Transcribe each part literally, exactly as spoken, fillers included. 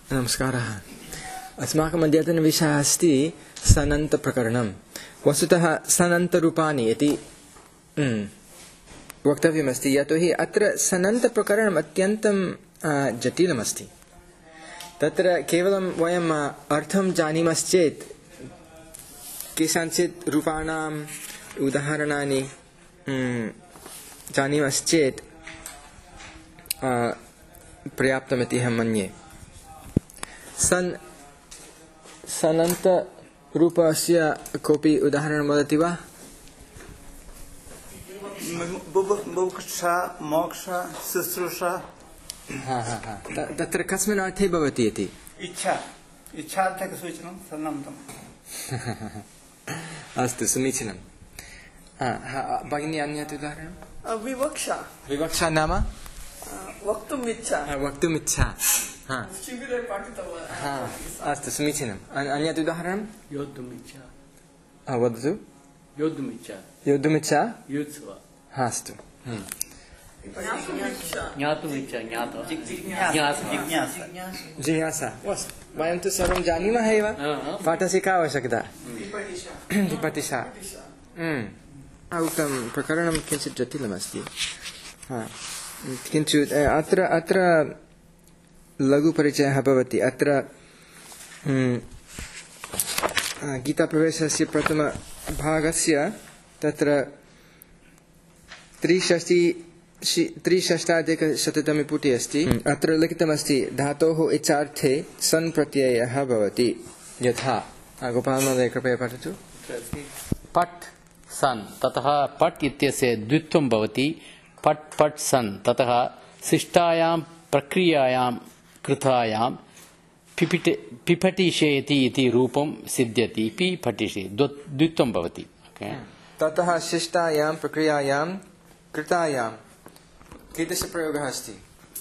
नमस्कारः। अस्माकम् अद्यतनविषयः अस्ति सनन्तप्रकरणं। वस्तुतः सनन्तरूपाणि इति वक्तव्यमस्ति, यतोहि अत्र सनन्तप्रकरणम् अत्यन्तं जटिलमस्ति। तत्र केवलं वयम् अर्थं जानीमश्चेत् केषाञ्चित् रूपाणाम् उदाहरणानि जानीमश्चेत् पर्याप्तमिति अहं मन्ये। सन् सनन्तरूपस्य कोऽपि उदाहरणं वदति वा? बुभुक्षा, मोक्षा, शुश्रूषा। हा हा हा तत्र कस्मिन् अर्थे भवति इति? इच्छा इच्छार्थकसूचनं सन्नन्तम्। अस्तु, समीचीनं। भगिनी, अन्यत् उदाहरणं? विवक्षा। विवक्षा नाम वक्तुम् इच्छा। वक्तुम् इच्छा। शिबिरे पाठितवान्। अस्तु, समीचीनम्। अन्यत् उदाहरणं? योद्धुम् इच्छा। वदतु। योद्धुम् इच्छा। योद्धुम् इच्छा। युत्सव। हा, अस्तु। ज्ञातुम् इच्छा। ज्ञातुम् जिज्ञासा। वयं तु सर्वं जानीमः एव, पाठस्य का आवश्यकता? विपतिषा। उक्तं प्रकरणं किञ्चित् जटिलमस्ति, किन्तु अत्र अत्र लघुपरिचयः भवति। अत्र गीताप्रवेशस्य प्रथमभागस्य तत्र त्रिषष्टि त्रिषष्टाधिकशततमे पुटे अस्ति। अत्र लिखितमस्ति धातोः इच्छार्थे सन् प्रत्ययः भवति। यथा गोपालमहोदय कृपया पठतु। पट् सन् ततः पट् इत्यस्य द्वित्वं भवति। पट् पट् सन् ततः शिष्टायां प्रक्रियायां कृतायां पिपिटे पिपटिषेति इति रूपं सिद्ध्यति। पिपटिषे द्वित्वं भवति। ततः शिष्टायां प्रक्रियायां कृतायां कीदृशप्रयोगः अस्ति?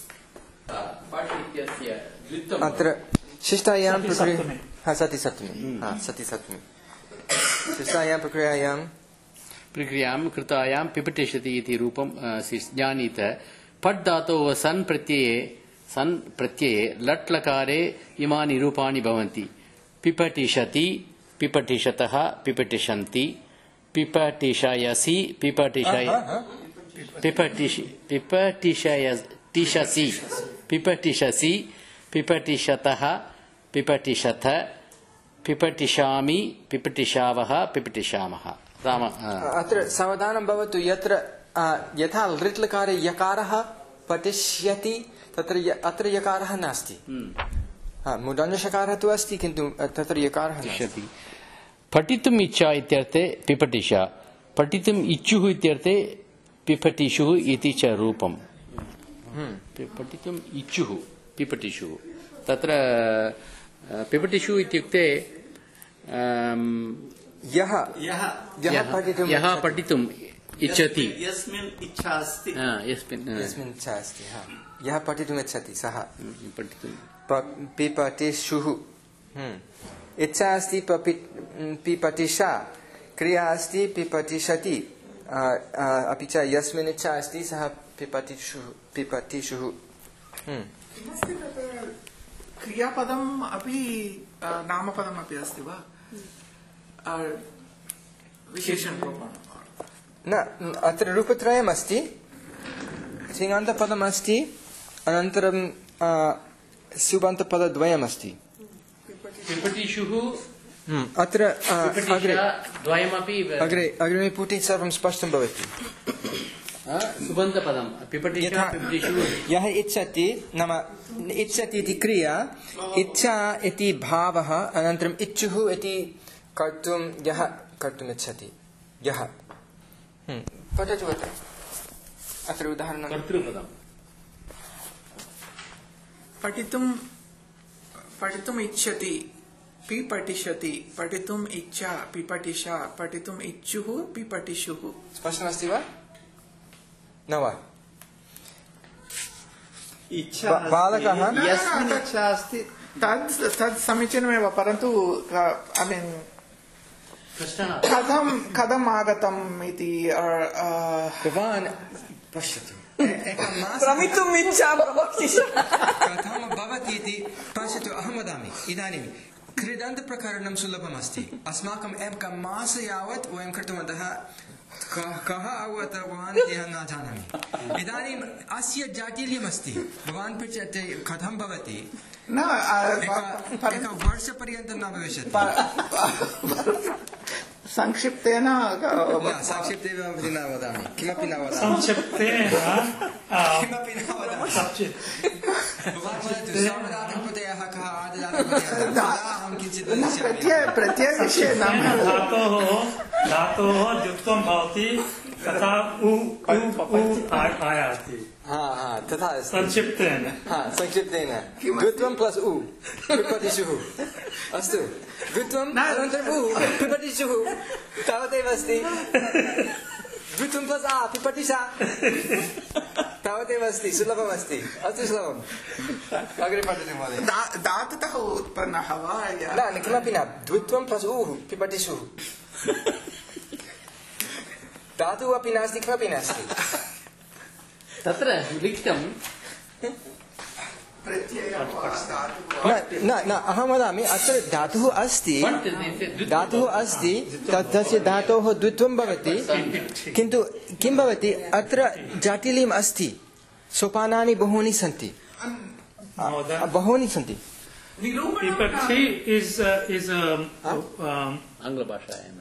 अत्र शिष्टायां प्रक्रिया सति सप्तमी सति सप्तमी शिष्टायां प्रक्रियायां प्रक्रियां कृतायां पिपटिषति इति रूपं ज्ञानीत। पट् धातोः सन् प्रत्यये सन् प्रत्यये लट् लकारे इमानि रूपाणि भवन्ति। पिपटिषति, पिपटिषतः, पिपटिषन्ति, पिपटिषयसि, पिपटिषय पिपटिषि पिपटिषयतिषसि, पिपटिषसि, पिपटिषतः, पिपटिषथ, पिपटिषामि, पिपटिषावः, पिपटिषामः। राम अत्र सावधानं भवतु। यत्र यथा लृट् लकारे यकारः पठिष्यति तत्र अत्र यकारः नास्ति। मूर्धन्यषकारः तु अस्ति, किन्तु तत्र यकारः नास्ति। पठितुम् इच्छा इत्यर्थे पिपटिषा, पठितुम् इच्छुः इत्यर्थे पिपटिषुः इति च रूपम्। पठितुम् इच्छुः पिपटिषुः। तत्र पिपटिषुः इत्युक्ते यः यः पठितुम् इच्छति, यस्मिन् इच्छा अस्ति, यस्मिन् यस्मिन् इच्छा अस्ति, यः पठितुम् इच्छति सः पठितुं पिपटिषुः। इच्छा अस्ति पिपटिषा, क्रिया अस्ति पिपटिषति, अपि च यस्मिन् इच्छा अस्ति सः पिपटिषुः पिपटिषुः। क्रियापदम् अपि नामपदम् अपि अस्ति वा? विशेषणरूपं न, अत्र रूपत्रयम् अस्ति। सिङान्तपदम् अस्ति, अनन्तरं सुबन्तपदद्वयम् अस्ति। पिपटिषुः अत्र द्वयमपि अग्रे अग्रिमे पुटे सर्वं स्पष्टं भवति। सुबन्तपदं पिपटिषा पिपटिषुः। यः इच्छति नाम इच्छति इति क्रिया, इच्छा इति भावः, अनन्तरम् इच्छुः इति कर्तुं यः कर्तुम् इच्छति यः। पठतु अत्र अत्र उदाहरणं। कर्तृपदं पठितुं पठितुम् इच्छति पिपटिषति, पठितुम् इच्छा पिपटिषा, पठितुम् इच्छुः पिपटिषुः। स्पष्टमस्ति वा न वा? इच्छा बालकः यस्मिन् इच्छा अस्ति तद् तद् समीचीनमेव, परन्तु ऐ मीन् कथं कथम् आगतम् इति भवान् पश्यतु। एकं मासं भ्रमितुम् इच्छा प्रवक्ष्यसि कथं भवति इति पश्यतु अहं वदामि इदानीं क्रीडान्तप्रकरणं सुलभमस्ति अस्माकम् एकं मासं यावत् वयं कृतवन्तः कः आगतवान् इति अहं न जानामि इदानीम् अस्य जाटिल्यमस्ति भवान् पृच्छते कथं भवति न एकवर्षपर्यन्तं न भविष्यति संक्षिप्तेन संक्षिप्ते न वदामि किमपि न वदामि संक्षिप्तेन किमपि न वदामि भवान् वदतु सार्वधातुकप्रत्ययः कः आदिधातुकप्रत्ययः अहं किञ्चित् प्रत्यय प्रत्ययविषये नाम धातोः धातोः द्वित्वं भवति तथा उ उ आयाति हा हा तथा अस्ति संक्षिप्तेन हा संक्षिप्तेन द्वित्वं प्लस् उ पिपठिषुः अस्तु द्वित्वम् अनन्तरम् उ पिपठिषुः तावदेव अस्ति द्वित्वं प्लस् आ पिपठिषा तावदेव अस्ति सुलभमस्ति अति सुलभम् अग्रे पठतु महोदय धातुतः उत्पन्नः वा न किमपि न द्वित्वं प्लस् उ पिपठिषुः धातुः अपि नास्ति किमपि नास्ति तत्र लिखितं न न अहं वदामि अत्र धातुः अस्ति धातुः अस्ति तस्य धातोः द्वित्वं भवति किन्तु किं भवति अत्र जाटिल्यम् अस्ति सोपानानि बहूनि सन्ति बहूनि सन्ति विपक्षी is uh, is um, um, आङ्ग्लभाषायां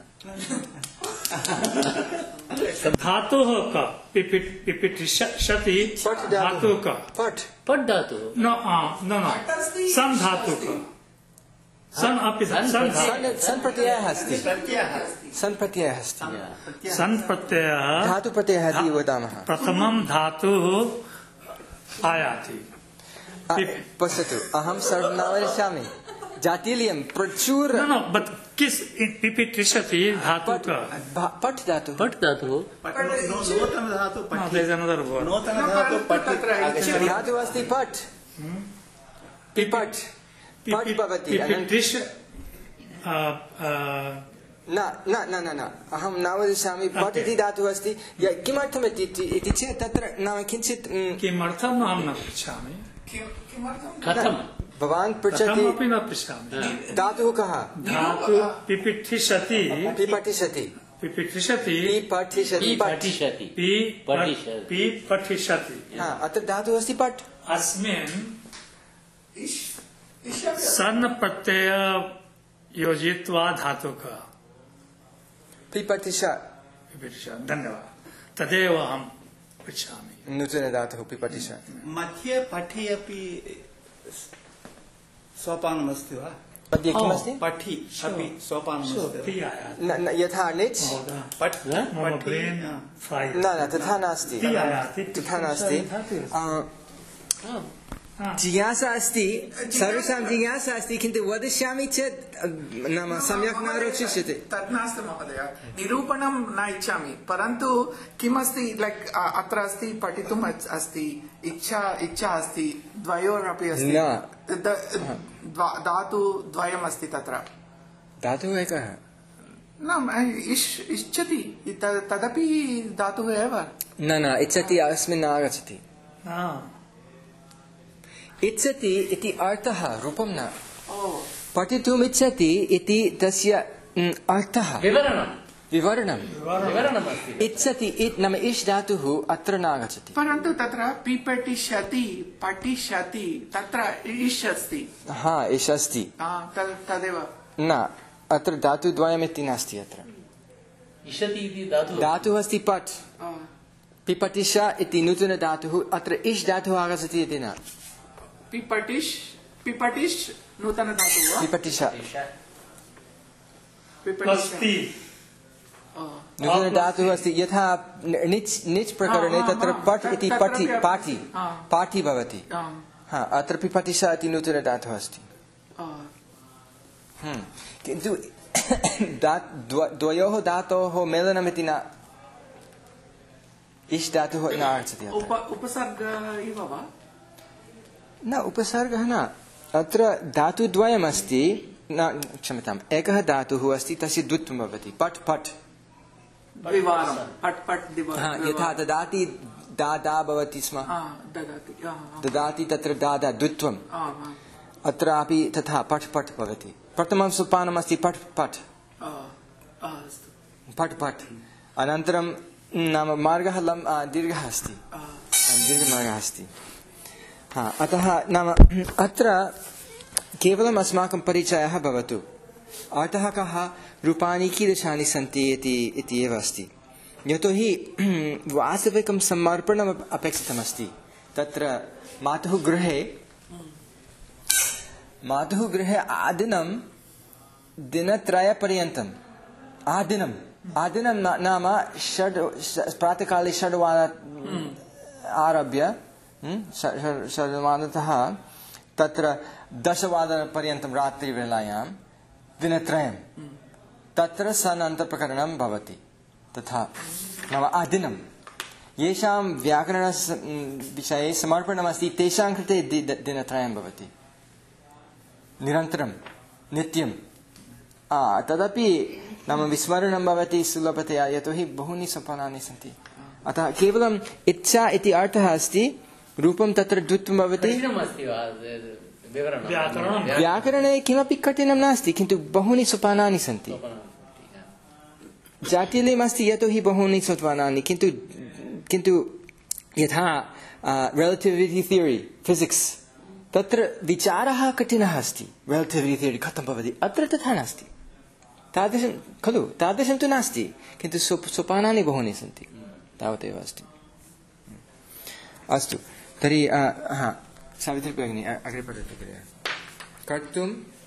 धातुः का पिपिट पिपिटिषति धातुः का पठ पट् धातुः no uh, no no सन् धातुः का सन् अपि सन् सन् सन् प्रत्ययः अस्ति सन् प्रत्ययः अस्ति सन् प्रत्ययः धातु प्रत्ययः इति वदामः प्रथमं धातुः आयाति पश्यतु अहं सर्वं न वदिष्यामि जाटिल्यं प्रचुर no no but किस पिपिटिषति धातुः का पठ धातुः पट् धातुः नूतन धातु no there is another word नूतन धातु पठि धातुः अस्ति पठ पिपठ पठ भवति पिपिटिष न न न न न अहं न वदिष्यामि पठ इति धातुः अस्ति किमर्थम् इति चेत् तत्र नाम किञ्चित् किमर्थम् अहं न पृच्छामि कथं भवान् पृच्छति कथमपि न पृच्छामि धातुः कः धातुः पिपिटिषति पिपठिषति पिपिटिषति पिपठिषति पठिष्यति पि पठिष्यति पि पठिष्यति हा अत्र धातुः अस्ति पठ अस्मिन् सन् प्रत्यय योजित्वा धातुः पिपठिष पिपिटिष धन्यवादः तदेव अहं पृच्छामि नूतनधातुः पिपठिष मध्ये पठि अपि सोपानमस्ति वा मध्ये किमस्ति पठि अपि सोपानमस्ति पि आयाति न न यथा निच् पठ मम ब्रेन् फ्रैड् न न तथा नास्ति पि आयाति तथा नास्ति जिज्ञासा अस्ति सर्वेषां जिज्ञासा अस्ति किन्तु वदिष्यामि चेत् नाम सम्यक् न रोचिष्यते तत् नास्ति महोदय निरूपणं न इच्छामि परन्तु किमस्ति लैक् अत्र अस्ति पठितुम् अस्ति इच्छा इच्छा अस्ति द्वयोरपि अस्ति न धातु द्वयम् अस्ति तत्र धातुः एकः न इच्छति तदपि धातुः एव न न इच्छति अस्मिन् न आगच्छति इच्छति इति अर्थः रूपं न पठितुम् इच्छति इति तस्य अर्थः विवरणं विवरणं विवरणमस्ति इच्छति नाम इष् धातुः अत्र न आगच्छति परन्तु तत्र पिपठिष्यति पठिष्यति तत्र इष् अस्ति हा इष् अस्ति तदेव न अत्र धातुद्वयमिति नास्ति अत्र इषति इति धातुः धातुः अस्ति पठ पिपठिष इति नूतनधातुः अत्र इष् धातुः आगच्छति इति न पिपठिष् पिपठिष् नूतनधातुः पिपठिष नूतनधातुः अस्ति यथा निच् निच् प्रकरणे तत्र पठ इति पठि पाठि पाठि भवति हा अत्र पिपठिष इति नूतनधातुः अस्ति किन्तु द्वयोः धातोः मेलनमिति न इष् धातुः न आगच्छति उपसर्ग इव वा न उपसर्गः न अत्र धातुद्वयमस्ति न क्षम्यताम् एकः धातुः अस्ति तस्य द्वित्वं भवति पठ पठ द्विवारं पठ पठ हा यथा ददाति दादा भवति स्म, आ, ददाति आ, आ, ददाति तत्र दादा द्वित्वम्, आ, आ, अत्रापि तथा पठ् पठ् भवति। प्रथमं सोपानमस्ति पठ् पठ् आ, आ, अस्तु पठ् पठ्, अनन्तरं नाम मार्गः लम् दीर्घः अस्ति, आ, दीर्घमार्गः अस्ति। हा, अतः नाम अत्र केवलम् अस्माकं परिचयः भवतु, अतः कः रूपाणि कीदृशानि सन्ति इति इति एव अस्ति। यतोहि वास्तविकं समर्पणम् अपेक्षितमस्ति। तत्र मातुः गृहे मातुः गृहे आदिनं दिनत्रयपर्यन्तम् आदिनम् आदिनं नाम षड् प्रातःकाले षड्वादनात् आरभ्य षड्वादनतः तत्र दशवादनपर्यन्तं रात्रिवेलायां दिनत्रयं तत्र सनान्तप्रकरणं भवति। तथा नाम आदिनं येषां व्याकरण विषये समर्पणमस्ति तेषां कृते दिनत्रयं भवति निरन्तरं नित्यं। तदपि नाम विस्मरणं भवति सुलभतया, यतोहि बहूनि सोपानानि सन्ति। अतः केवलम् इच्छा इति अर्थः अस्ति। रूपं तत्र द्वित्वं भवति। व्याकरणे किमपि कठिनं नास्ति, किन्तु बहूनि सोपानानि सन्ति। जाटिल्यमस्ति यतोहि बहूनि सोपानानि, किन्तु किन्तु यथा रिलेटिविटी थियरी फिजिक्स् तत्र विचारः कठिनः अस्ति। रिलेटिविटी थियरी कथं भवति, अत्र तथा नास्ति। तादृशं खलु, तादृशं तु नास्ति, किन्तु सोपानानि बहूनि सन्ति, तावदेव अस्ति। अस्तु, तर्हि हा सावित्री भगिनी अग्रे पठतु कृपया। कर्तुं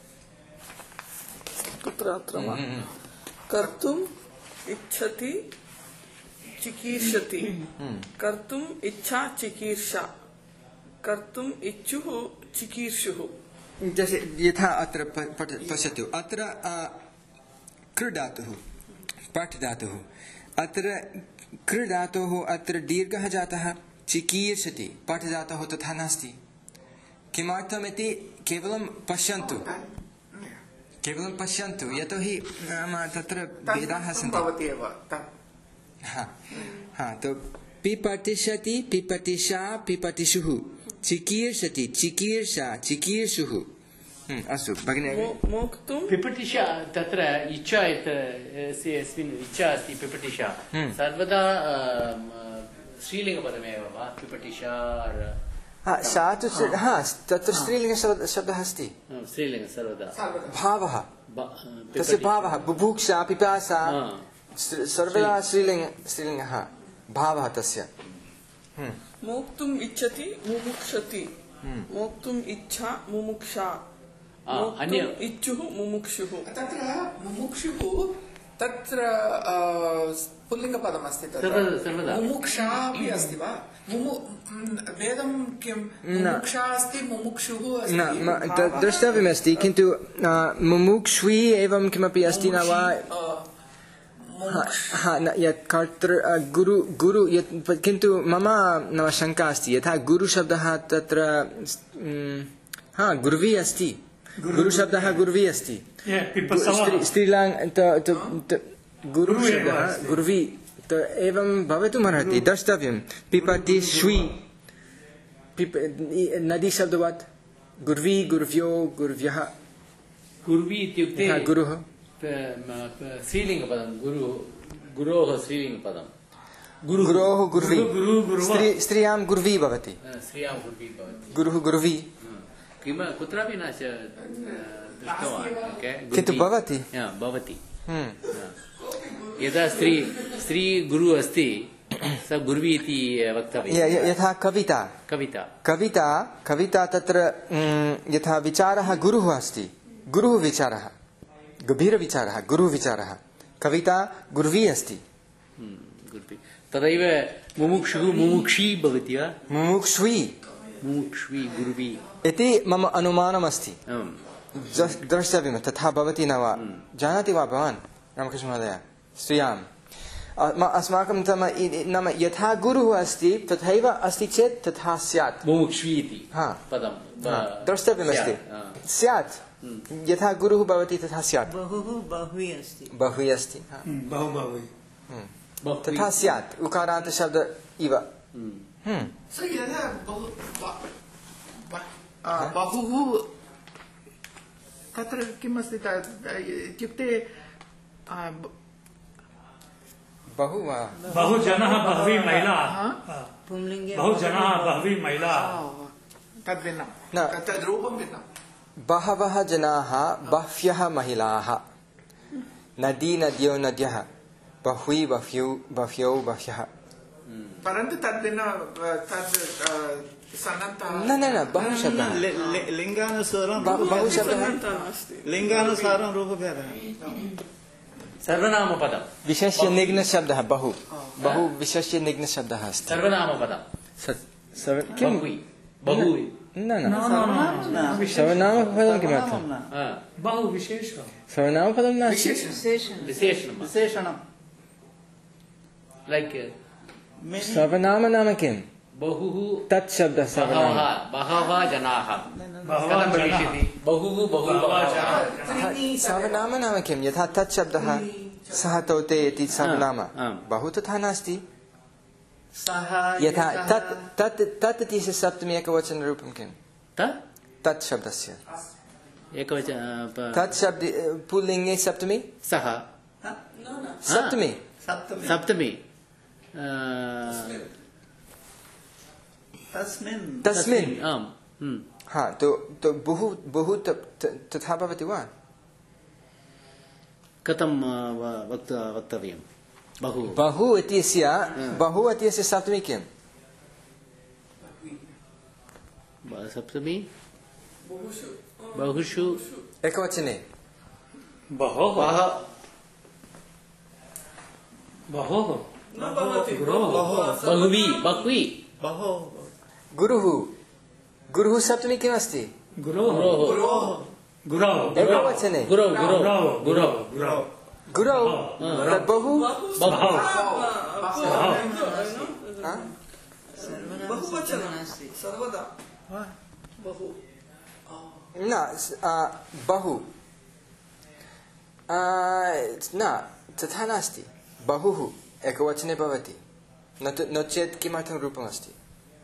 कुत्र अत्र वा? कर्तुम् इच्छति चिकीर्षति, कर्तुम् इच्छा चिकीर्षा, कर्तुम् इच्छुः चिकीर्षुः। जैसे यथा अत्र पश्यतु, अत्र कृ धातुः पठ् धातुः, अत्र कृ धातुः अत्र दीर्घः जातः, चिकीर्षति पठ् धातुः तथा नास्ति। किमर्थमिति केवलं पश्यन्तु, केवलं पश्यन्तु, यतोहि नाम तत्र भेदाः सन्ति। हाँ हाँ, तो पिपठिष्यति पिपठिषा पिपठिषुः, चिकीर्षति चिकीर्षा चिकीर्षुः। अस्तु भगिनी। पिपठिषा तत्र इच्छा अस्मिन् इच्छा अस्ति। पिपठिषा सर्वदा स्त्रीलिङ्गपदमेव वा? पिपठिषा हाँ सा तु हाँ तत्र स्त्रीलिङ्गशब्दः अस्ति। स्त्रीलिङ्ग सर्वदा भावः, तस्य भावः बुभुक्षा पिपासा सर्वदा स्त्रीलिङ्ग स्त्रीलिङ्गः भावः तस्य। मोक्तुम् इच्छति मुमुक्षति, मोक्तुम् इच्छा मुमुक्षा, मोक्तुम् इच्छुः मुमुक्षुः। तत्र मुमुक्षुः तत्र पुल्लिङ्गपदमस्ति, मुमुक्षा अपि अस्ति वा? वेदं किं मुमुक्षा अस्ति मुमुक्षुः अस्ति? द्रष्टव्यमस्ति, किन्तु मुमुक्ष्वी एवं किमपि अस्ति न वा? हाँ, यत् कर्तृ गुरु गुरु यत्, किन्तु मम नाम शङ्का अस्ति, यथा गुरुशब्दः तत्र हाँ गुर्वी अस्ति, गुरुशब्दः गुर्वी अस्ति, स्त्रीलिङ्ग गुरुशब्दः गुर्वी एवं भवितुमर्हति। द्रष्टव्यं पिपति श्वी नदी शब्दवत् गुर्वी गुर्व्यो गुर्व्यः। गुर्वी इत्युक्ते गुरुः स्त्रीलिङ्गपदं, गुरु गुरोः स्त्रीलिङ्गपदं। गुरोः गुर्वी, स्त्रियां गुर्वी भवति, स्त्रियां गुर्वी भवति, गुरुः गुर्वी। किम कुत्रापि न दृष्टवान्, किन्तु भवति भवति। यदा स्त्री स्त्री गुरु अस्ति स गुर्वी इति वक्तव्यं। यथा कविता कविता कविता कविता तत्र यथा विचारः गुरुः अस्ति, गुरुः विचारः गभीरविचारः गुरुविचारः, कविता गुर्वी अस्ति। तदैव मुमुक्षुः मुमुक्षी भवति वा? मुमुक्ष्वी मुमुक्ष्वी गुर्वी इति मम अनुमानमस्ति। द्रष्टव्यं तथा भवति न वा? जानाति वा भवान् रामकृष्णमहोदय? स्त्रियाम् अस्माकं नाम यथा गुरुः अस्ति तथैव अस्ति चेत् तथा स्यात्। मुमुक्ष्वी इति पदं द्रष्टव्यमस्ति। स्यात् यथा गुरुः भवति तथा स्यात्। बहुः बहुवी अस्ति, बहुवी अस्ति तथा स्यात्। उकारान्त शब्द इव हम्म So यदा बहु ब- ब- आ, बहुः तत्र किमस्ति तत् इत्युक्ते आ, ब- बहु वा बहुजनः बहवी महिला पुंलिङ्गे बहुजनः बहवी महिला तद्भिन्नं न। तद्रूपं भिन्नं बहवः जनाः बह्व्यः महिलाः नदी नद्यो नद्यः बह्वी बह्व्यौ बह्व्यौ बह्व्यः परन्तु तद्भिन्न तद् आ, सन्नन्तः न न न बहु शब्दः लि- लि- लिङ्गानुसारं ब- बहु शब्दः लिङ्गानुसारं रूपभेदः सर्वनामपदम् विशेष्य निघ्नशब्दः बहु बहु विशेष्य निघ्नशब्दः अस्ति सर्वनामपदम् सत्- सर्व- किं बहु बहु न न सर्वनामपदं किमर्थं हा, बहु विशेषः सर्वनामपदं नास्ति विशेषणं विशेषणं विशेषणं लैक् सर्वनाम नाम किं बहुः तत् शब्दः सर्वनाम बहवः बहवः जनाः बहवः कथं भविष्यति बहुः बहु बहवः सर्वनाम नाम किं यथा तत् शब्दः सः तौते इति सर्वनाम आम्। बहु तथा नास्ति सः यथा तत् तत् तत् इति सप्तमी एकवचनरूपं किं त- तत् शब्दस्य एकवचन प- तत् शब्द पुल्लिङ्गे सप्तमी सः सप्तमी सप्तमी सप्तमी आ, तस्मिन् तस्मिन् आम् हम्म। हा तो तो बहु बहु त- त- तथा भवति वा कथं आ, व- वक्त वक्तव्यं बहु बहु इत्यस्य बहु इत्यस्य सप्तमी किं ब- सप्तमी बहुषु एकवचने बहवः बह- बहवः बहुवी बह्वी बहु गुरुः गुरुः सप्तमी किमस्ति गुरोः गुरोः गुरौ एकवचने गुरौ गुरौ गुरौ गुरौ गुरौ गुरौ तद् बहु बहु हा? नास्ति सर्वदा बहु न स- आ, बहु आ, न तथा नास्ति बहुः एकवचने भवति न तु नो चेत् किमर्थं रूपमस्ति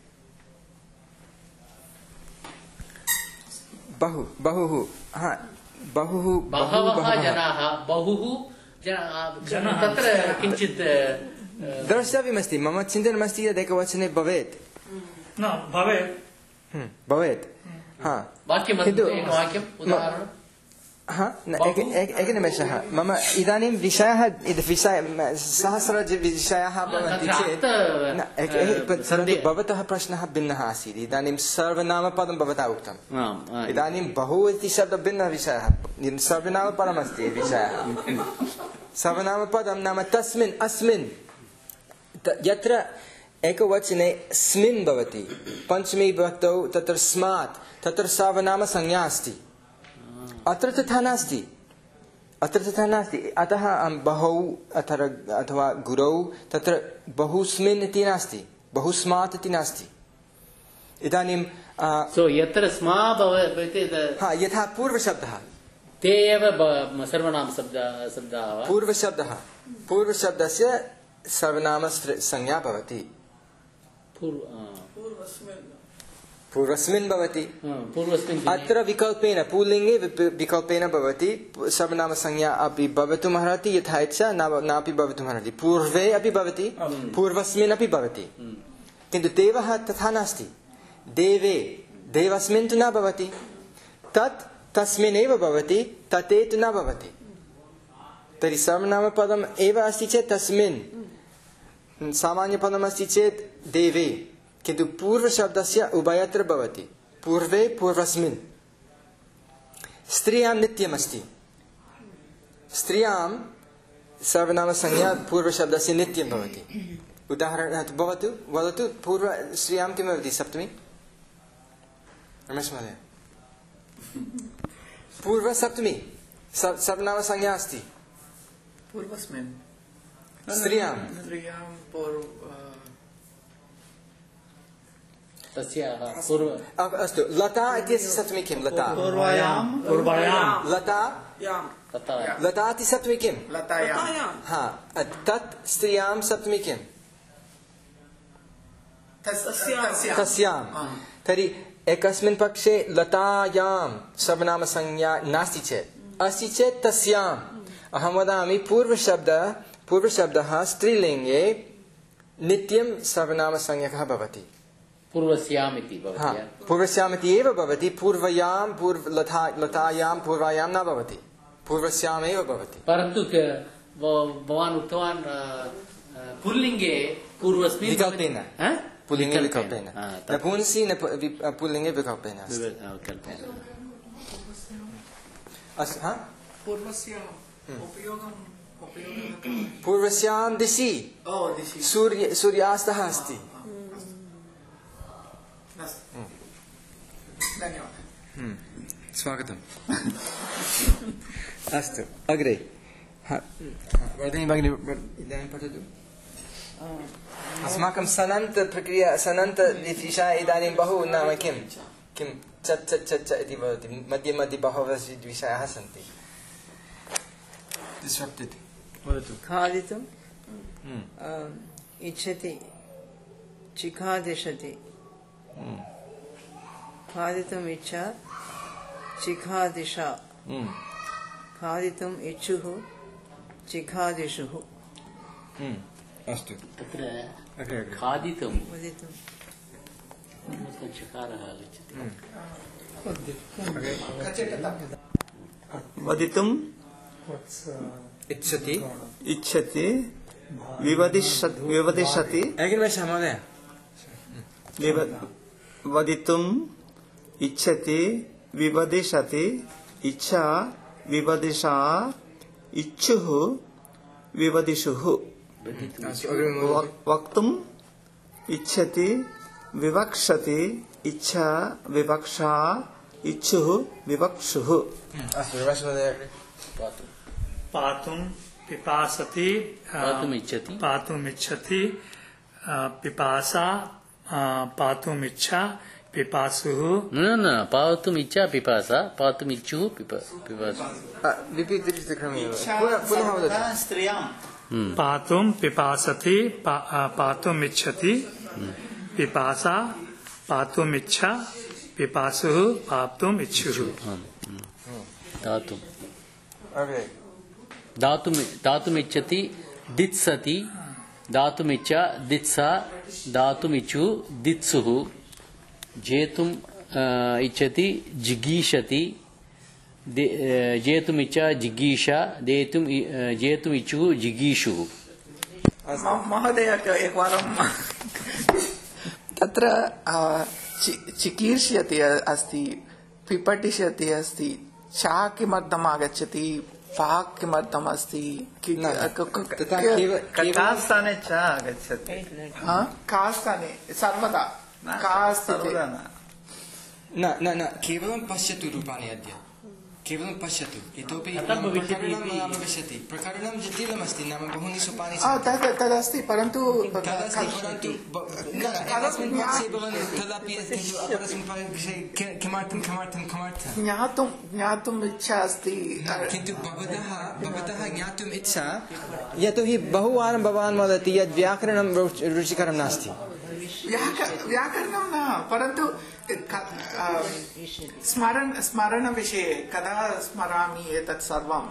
बहु बहुः हा बहुः बहु बहवः बहवः जनाः बहुः जना- जनाः। तत्र किञ्चित् आ, द्रष्टव्यमस्ति मम चिन्तनमस्ति यद् एकवचने भवेत् न भवेत् हम्म, भवेत् हा वाक्यम् किन्तु एकं वाक्यम् उदाहरणं हा न एक एक एकनिमेषः मम इदानीं विषयः इद विषय सहस्रविषयाः भवन्ति तत्र चेत् अर्थ- न, एक- एक- परन्तु सन्देह- भवतः प्रश्नः भिन्नः आसीत् इदानीं सर्वनामपदं भवता उक्तम् आम्, आ, इदानीं बहु इति शब्दः भिन्नः विषयः सर्वनामपदमस्ति विषयः सर्वनामपदं नाम तस्मिन् अस्मिन् त- यत्र एकवचने स्मिन् भवति पञ्चमी विभक्तौ तत्र स्मात् तत्र सर्वनामसंज्ञा अस्ति अत्र तथा नास्ति अत्र तथा नास्ति अतः अहं बहु अथवा अथवा गुरौ तत्र बहुस्मिन् इति नास्ति बहुस्मात् इति नास्ति इदानीं आ, सो यत्र स्मा भव- भवति त- हा यथा पूर्वशब्दः ते एव ब- सर्वनाम शब्द शब्दाः वा पूर्वशब्दः पूर्वशब्दस्य सर्वनामसंज्ञा भवति पूर्व आ, पूर्वस्मिन् भवति आ, पूर्वस्मिन् दिने- अत्र विकल्पेन पुल्लिङ्गे विप- विकल्पेन भवति सर्वनामसंज्ञा अपि भवितुम् अर्हति यथा इच्छा न- नापि भवितुम् अर्हति पूर्वे अपि भवति पूर्वस्मिन् अपि भवति किन्तु देवः तथा नास्ति देवे देवस्मिन् तु न भवति तत् तस्मिन् एव भवति तते तु न भवति तर्हि सर्वनामपदम् एव अस्ति चेत् तस्मिन् सामान्यपदमस्ति चेत् देवे किन्तु पूर्वशब्दस्य उभयत्र भवति पूर्वे पूर्वस्मिन् स्त्रियां नित्यमस्ति स्त्रियां सर्वनामसंज्ञा पूर्वशब्दस्य नित्यं भवति उदाहरणात् भवतु वदतु पूर्व स्त्रियां किं भवति सप्तमी रमेश महोदय पूर्वसप्तमी स- सर्वनामसंज्ञा अस्ति पूर्वस्मिन् स्त्रियां स्त्रियां पूर्व तस्याः पूर्व अ- अस्तु लता इत्यस्य सप्तमी किं लता पूर्वायां पूर्वायां लता तथा लता इति सप्तमी किं लतायां हा तत् स्त्रियां सप्तमी किं तस्यां तस्यां तर्हि एकस्मिन् पक्षे लतायां सर्वनामसंज्ञा नास्ति चेत् अस्ति चेत् तस्याम् अहं वदामि पूर्वशब्द पूर्वशब्दः स्त्रीलिङ्गे नित्यं सर्वनामसंज्ञकः भवति पूर्वस्याम् इति भवति पूर्वस्याम् इति एव भवति पूर्वयां पूर्व लता लतायां पूर्वायां न भवति पूर्वस्यामेव भवति परन्तु भवान् उक्तवान् पुल्लिङ्गे पूर्वस्मिन् विकल्पेन पुल्लिङ्गे विकल्पेन नपुंसि पुल्लिङ्गे विकल्पेन पूर्वस्य उपयोगं पूर्वस्यां दिशि सूर्य सूर्यास्तः अस्ति धन्यवादः स्वागतम् अस्तु अग्रे वर्धिनी भगिनी इदानीं पठतु अस्माकं सनन्तप्रक्रिया सनन्तविषये इदानीं बहु नाम किं किं चत् चत् चत् च इति भवति मध्ये मध्ये बहवः विषयाः सन्ति डिस्ट्रप्टेड् वदतु खादितुम् इच्छति चिखादिशति खादितुम् इच्छा चिखादिशा खादितुम् इच्छुः चिखादिषुः अस्तु तत्र खादितुं वदितुं चकारः आगच्छति वदितुम् इच्छति इच्छति विवदिष्यति विवदिष्यति एकनिमेषः महोदय वदितुम् इच्छति विवदिष्यति इच्छा विवदिषा इच्छुः विवदिषुः वक्तुम् इच्छति विवक्षति इच्छा विवक्षा इच्छुः विवक्षुः पातुं पिपासति पातुम् इच्छति पातुम् इच्छति पिपासा पातुम् इच्छा पिपासुः न न पातुम् इच्छा पिपासा पातुम् इच्छुः पिपासुः स्त्रियां पातुं पिपासति पातुम् इच्छति पिपासा पातुम् इच्छा पिपासुः पातुम् इच्छुः दातुं दातुं दातुम् इच्छति दित्सति दातुम् इच्छा दित्सा दातुम् इच्छुः दित्सुः जेतुम् इच्छति जिगीषति जेतुम् इच्छा जिगीषा देतुम् जेतुम् इच्छुः जिगीषुः महोदय एकवारं तत्र चिकीर्ष्यति अस्ति पिपठिष्यति अस्ति चा किमर्थम् आगच्छति पाक् किमर्थम् अस्ति का स्थाने च आगच्छति का स्थाने सर्वदा का अस्ति न न न केवलं पश्यतु रूपाणि अद्य केवलं पश्यतु इतोपि प्रकरणं न भविष्यति प्रकरणं जटिलमस्ति नाम बहूनि सोपानि तद् तदस्ति परन्तु परन्तु एकस्मिन् पक्षे भवान् तदपि अपरस्मिन् पक्षे किमर्थं किमर्थं किमर्थं ज्ञातुं ज्ञातुम् इच्छा अस्ति किन्तु भवतः भवतः ज्ञातुम् इच्छा यतोहि बहुवारं भवान् वदति यद् व्याकरणं रुचिकरं नास्ति व्याकरणं न परन्तु स्मरण स्मरणविषये कदा स्मरामि एतत् सर्वं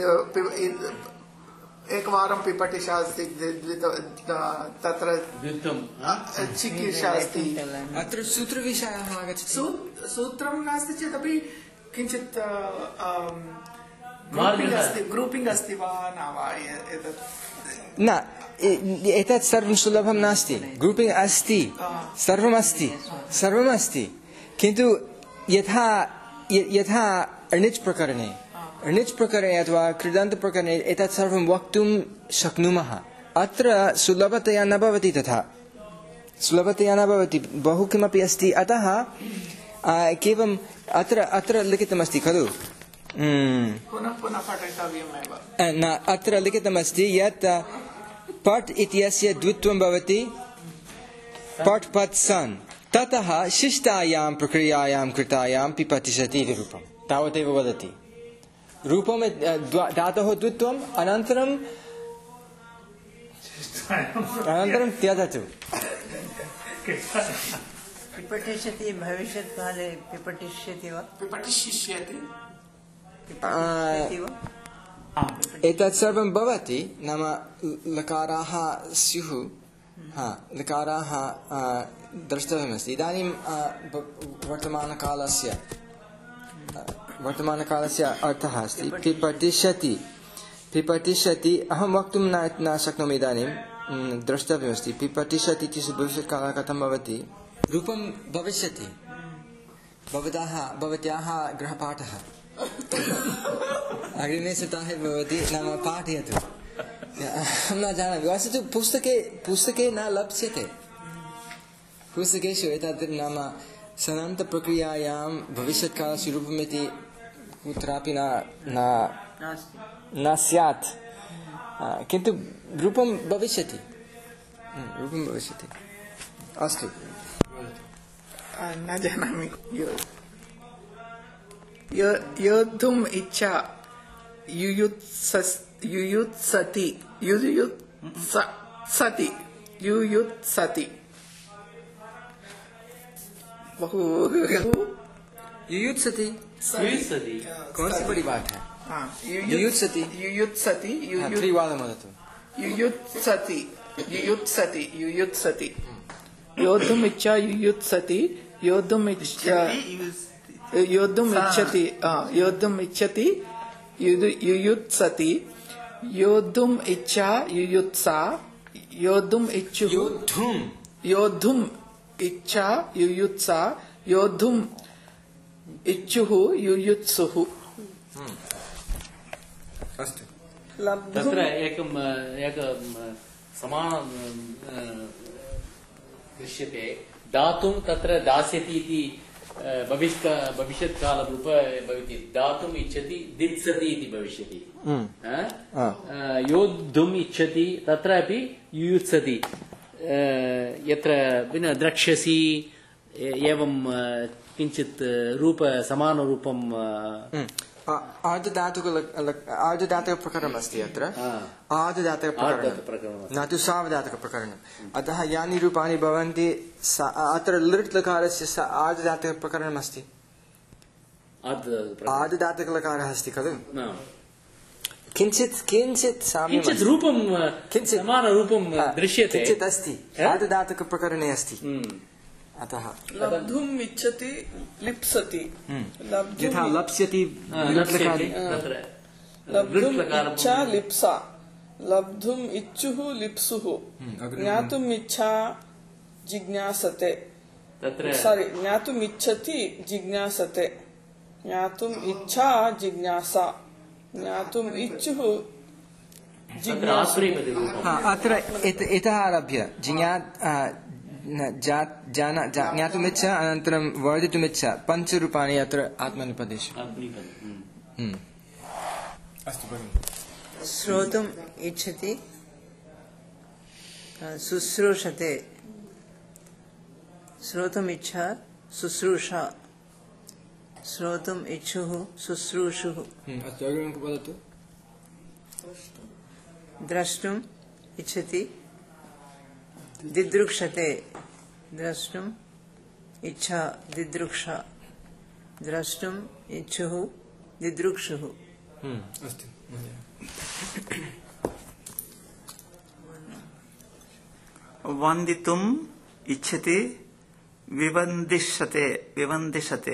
एकवारं पिपठिषा अस्ति तत्र चिकीर्षा अस्ति अत्र सूत्रविषयः आगच्छति सूत्रं नास्ति चेदपि किञ्चित् ग्रूपिङ्ग् अस्ति ग्रूपिङ्ग् अस्ति वा न वा एतत् न एतत् सर्वं सुलभं नास्ति ग्रूपिङ्ग् अस्ति सर्वमस्ति सर्वमस्ति किन्तु यथा यथा अणिच् प्रकरणे अणिच् प्रकरणे अथवा कृदन्तप्रकरणे एतत् सर्वं वक्तुं शक्नुमः अत्र सुलभतया न भवति तथा सुलभतया न भवति बहु किमपि अस्ति अतः केवलं अत्र अत्र लिखितमस्ति खलु पुनः पुनः पठितव्यमेव न अत्र लिखितमस्ति यत् पट् इत्यस्य द्वित्वं भवति पट् पत् सन् ततः शिष्टायां प्रक्रियायां कृतायां पिपठिष्यति इति रूपं तावदेव वदति रूपं धातोः द्वित्वम् अनन्तरं अनन्तरं त्यजतु पिपठिष्यति भविष्यत्काले पिपठिष्यति वा पिपठिष्यति पिपठिष्यति वा एतत् सर्वं भवति नाम लकाराः स्युः हा लकाराः द्रष्टव्यमस्ति इदानीं वर्तमानकालस्य वर्तमानकालस्य अर्थः अस्ति पिपठिष्यति पिपठिष्यति अहं वक्तुं न न शक्नोमि इदानीं द्रष्टव्यमस्ति पिपठिष्यति इति भविष्यत्कालः कथं भवति रूपं भविष्यति भवतः भवत्याः गृहपाठः अग्रिमे सप्ताहे भवति नाम पाठयतु अहं न जानामि वस्तुतु पुस्तके पुस्तके न लप्स्यते पुस्तकेषु एतत् नाम सनान्तप्रक्रियायां भविष्यत्कालस्य रूपमिति कुत्रापि न न न स्यात् किन्तु रूपं भविष्यति रूपं भविष्यति अस्तु न जानामि योद्धुम् इच्छा युयुत्सस् युयुत्सति युयुत्सति युयुत्सति बहु युयुत्सति युयुत्सति कौन सी बड़ी बात है युयुत्सति युयुत्सति त्रिवादं वदतु युयुत्सति युयुत्सति युयुत्सति योद्धुम् इच्छा युयुत्सति योद्धुम् इच्छा योद्धुम् इच्छति योद्धुम् इच्छति युयुत्सति योद्धुम् इच्छा युयुत्सा योद्धुम् इच्छुः योद्धुम् योद्धुम् इच्छा युयुत्सा योद्धुम् इच्छुः युयुत्सुः अस्तु तत्र एकम् एकं समानं दृश्यते दातुं तत्र दास्यति इति भविष्यत् भविष्यत्कालरूप भवति दातुम् इच्छति दित्सति इति भविष्यति योद्धुम् इच्छति तत्रापि युयुत्सति यत्र विना द्रक्ष्यसि एवं किञ्चित् रूप समानरूपं आर्धधातुक आर्धधातुकप्रकरणम् अस्ति अत्र आर्धधातुकप्रकरणं न तु सार्वधातुकप्रकरणम् अतः यानि रूपाणि भवन्ति अत्र लृट् लकारस्य आर्धधातुकप्रकरणम् अस्ति आर्धधातुकलकारः अस्ति खलु किञ्चित् किञ्चित् साम्यं किञ्चित् रूपं किञ्चित् समानरूपं दृश्यते किञ्चित् अस्ति आर्धधातुकप्रकरणे अस्ति अतः लब्धुम् इच्छति लिप्सति यथा लप्स्यति लब्धुम् इच्छा लिप्सा लब्धुम् इच्छुः लिप्सुः ज्ञातुम् इच्छा जिज्ञासते सारी ज्ञातुम् इच्छति जिज्ञासते ज्ञातुम् इच्छा जिज्ञासा ज्ञातुम् इच्छुः जिज्ञासते अत्र इतः आरभ्य ज्ञातुमिच्छा अनन्तरं वर्धितुमिच्छा पञ्चरूपाणि अत्र आत्मनिपदेषु श्रोतुम् इच्छति शुश्रूषते श्रोतुम् इच्छा शुश्रूषा श्रोतुम् इच्छुः शुश्रूषुः द्रष्टुम् इच्छति दिदृक्षते द्रष्टुम् इच्छा दिदृक्षा द्रष्टुम् इच्छुः दिदृक्षुः अस्तु वन्दितुम् इच्छति विवन्दिष्यते विवन्दिष्यते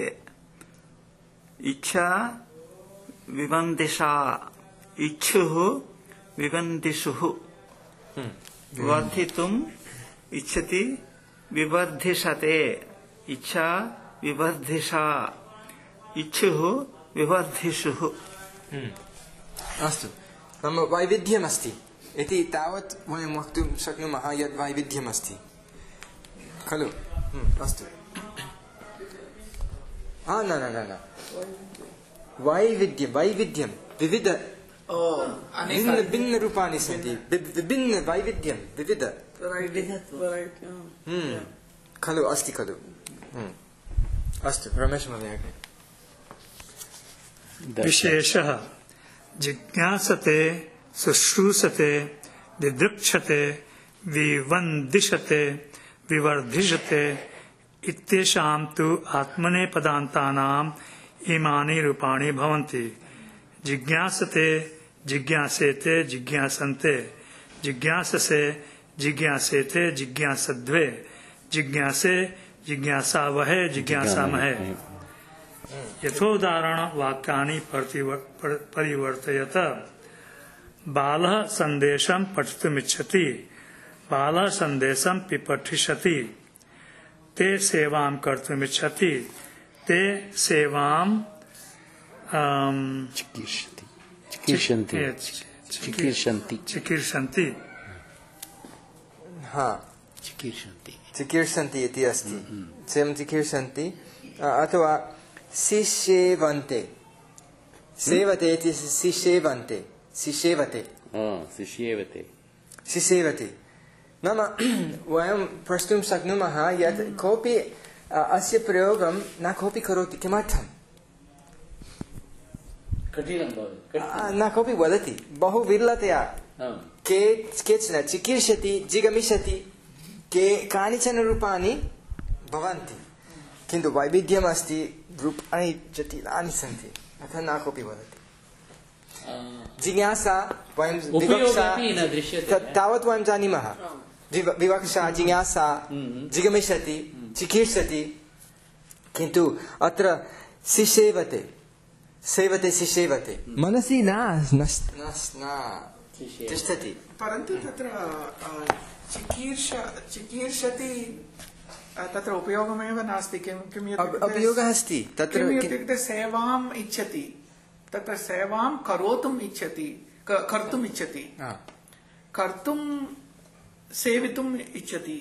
इच्छा विवन्दिषा इच्छुः विवन्दिषुः वर्धितुम् इच्छति विवर्धिषते इच्छा विवर्धिषा इच्छुः विवर्धिषुः अस्तु नाम वैविध्यमस्ति इति तावत् वयं वक्तुं शक्नुमः यद् वैविध्यमस्ति खलु अस्तु हा न न न वैविध्यं वैविध्यं विविध भिन्न भिन्न रूपाणि सन्ति विभिन्न वैविध्यं विविध खलु अस्ति खलु अस्तु रमेश महोदय विशेषः जिज्ञासते शुश्रूषते दिदृक्षते विवन्दिषते विवर्धिष्यते इत्येषां तु आत्मनेपदान्तानाम् इमानि रूपाणि भवन्ति। जिज्ञासते जिज्ञासेते जिज्ञासन्ते जिज्ञाससे जिज्ञासेते जिज्ञासद्वे जिज्ञासे जिज्ञासावहे जिज्ञासामहे। यथोदाहरण वाक्यानि परिवर्तयत। बालः सन्देशं पठितुमिच्छति, बालः सन्देशं पिपठिष्यति। ते सेवां कर्तुमिच्छति, ते सेवां चिकीर्षति चिकीर्षन्ति चिकीर्षन्ति चिकीर्षन्ति हाँ चिकीर्षन्ति चिकीर्षन्ति इति अस्ति। सेवं चिकीर्षन्ति अथवा सिसेवन्ते सेवते इति सिसेवन्ते सिसेवते सिसेवते सिसेवते नाम वयं प्रष्टुं शक्नुमः यत् कोऽपि अस्य प्रयोगं न कोऽपि करोति। किमर्थम्? न कोऽपि वदति। बहु विरलतया के केचन चिकीर्षति जिगमिषति के कानिचन रूपाणि भवन्ति, किन्तु वैविध्यम् अस्ति, रूपाणि जटिलानि सन्ति, अतः न कोऽपि वदति। जिज्ञासा वयं विवक्षा तावत् वयं जानीमः। विवक्षा जिज्ञासा जिगमिषति चिकीर्षति, किन्तु अत्र सिसेवते सेवते सिसेवते मनसि न तिष्ठति। परन्तु तत्र चिकीर्ष चिकीर्षति तत्र उपयोगमेव नास्ति। किं किम् उपयोगः अस्ति तत्र? इत्युक्ते सेवाम् इच्छति, तत्र सेवां करोतुम् इच्छति, कर्तुम् इच्छति, कर्तुं सेवितुम् इच्छति,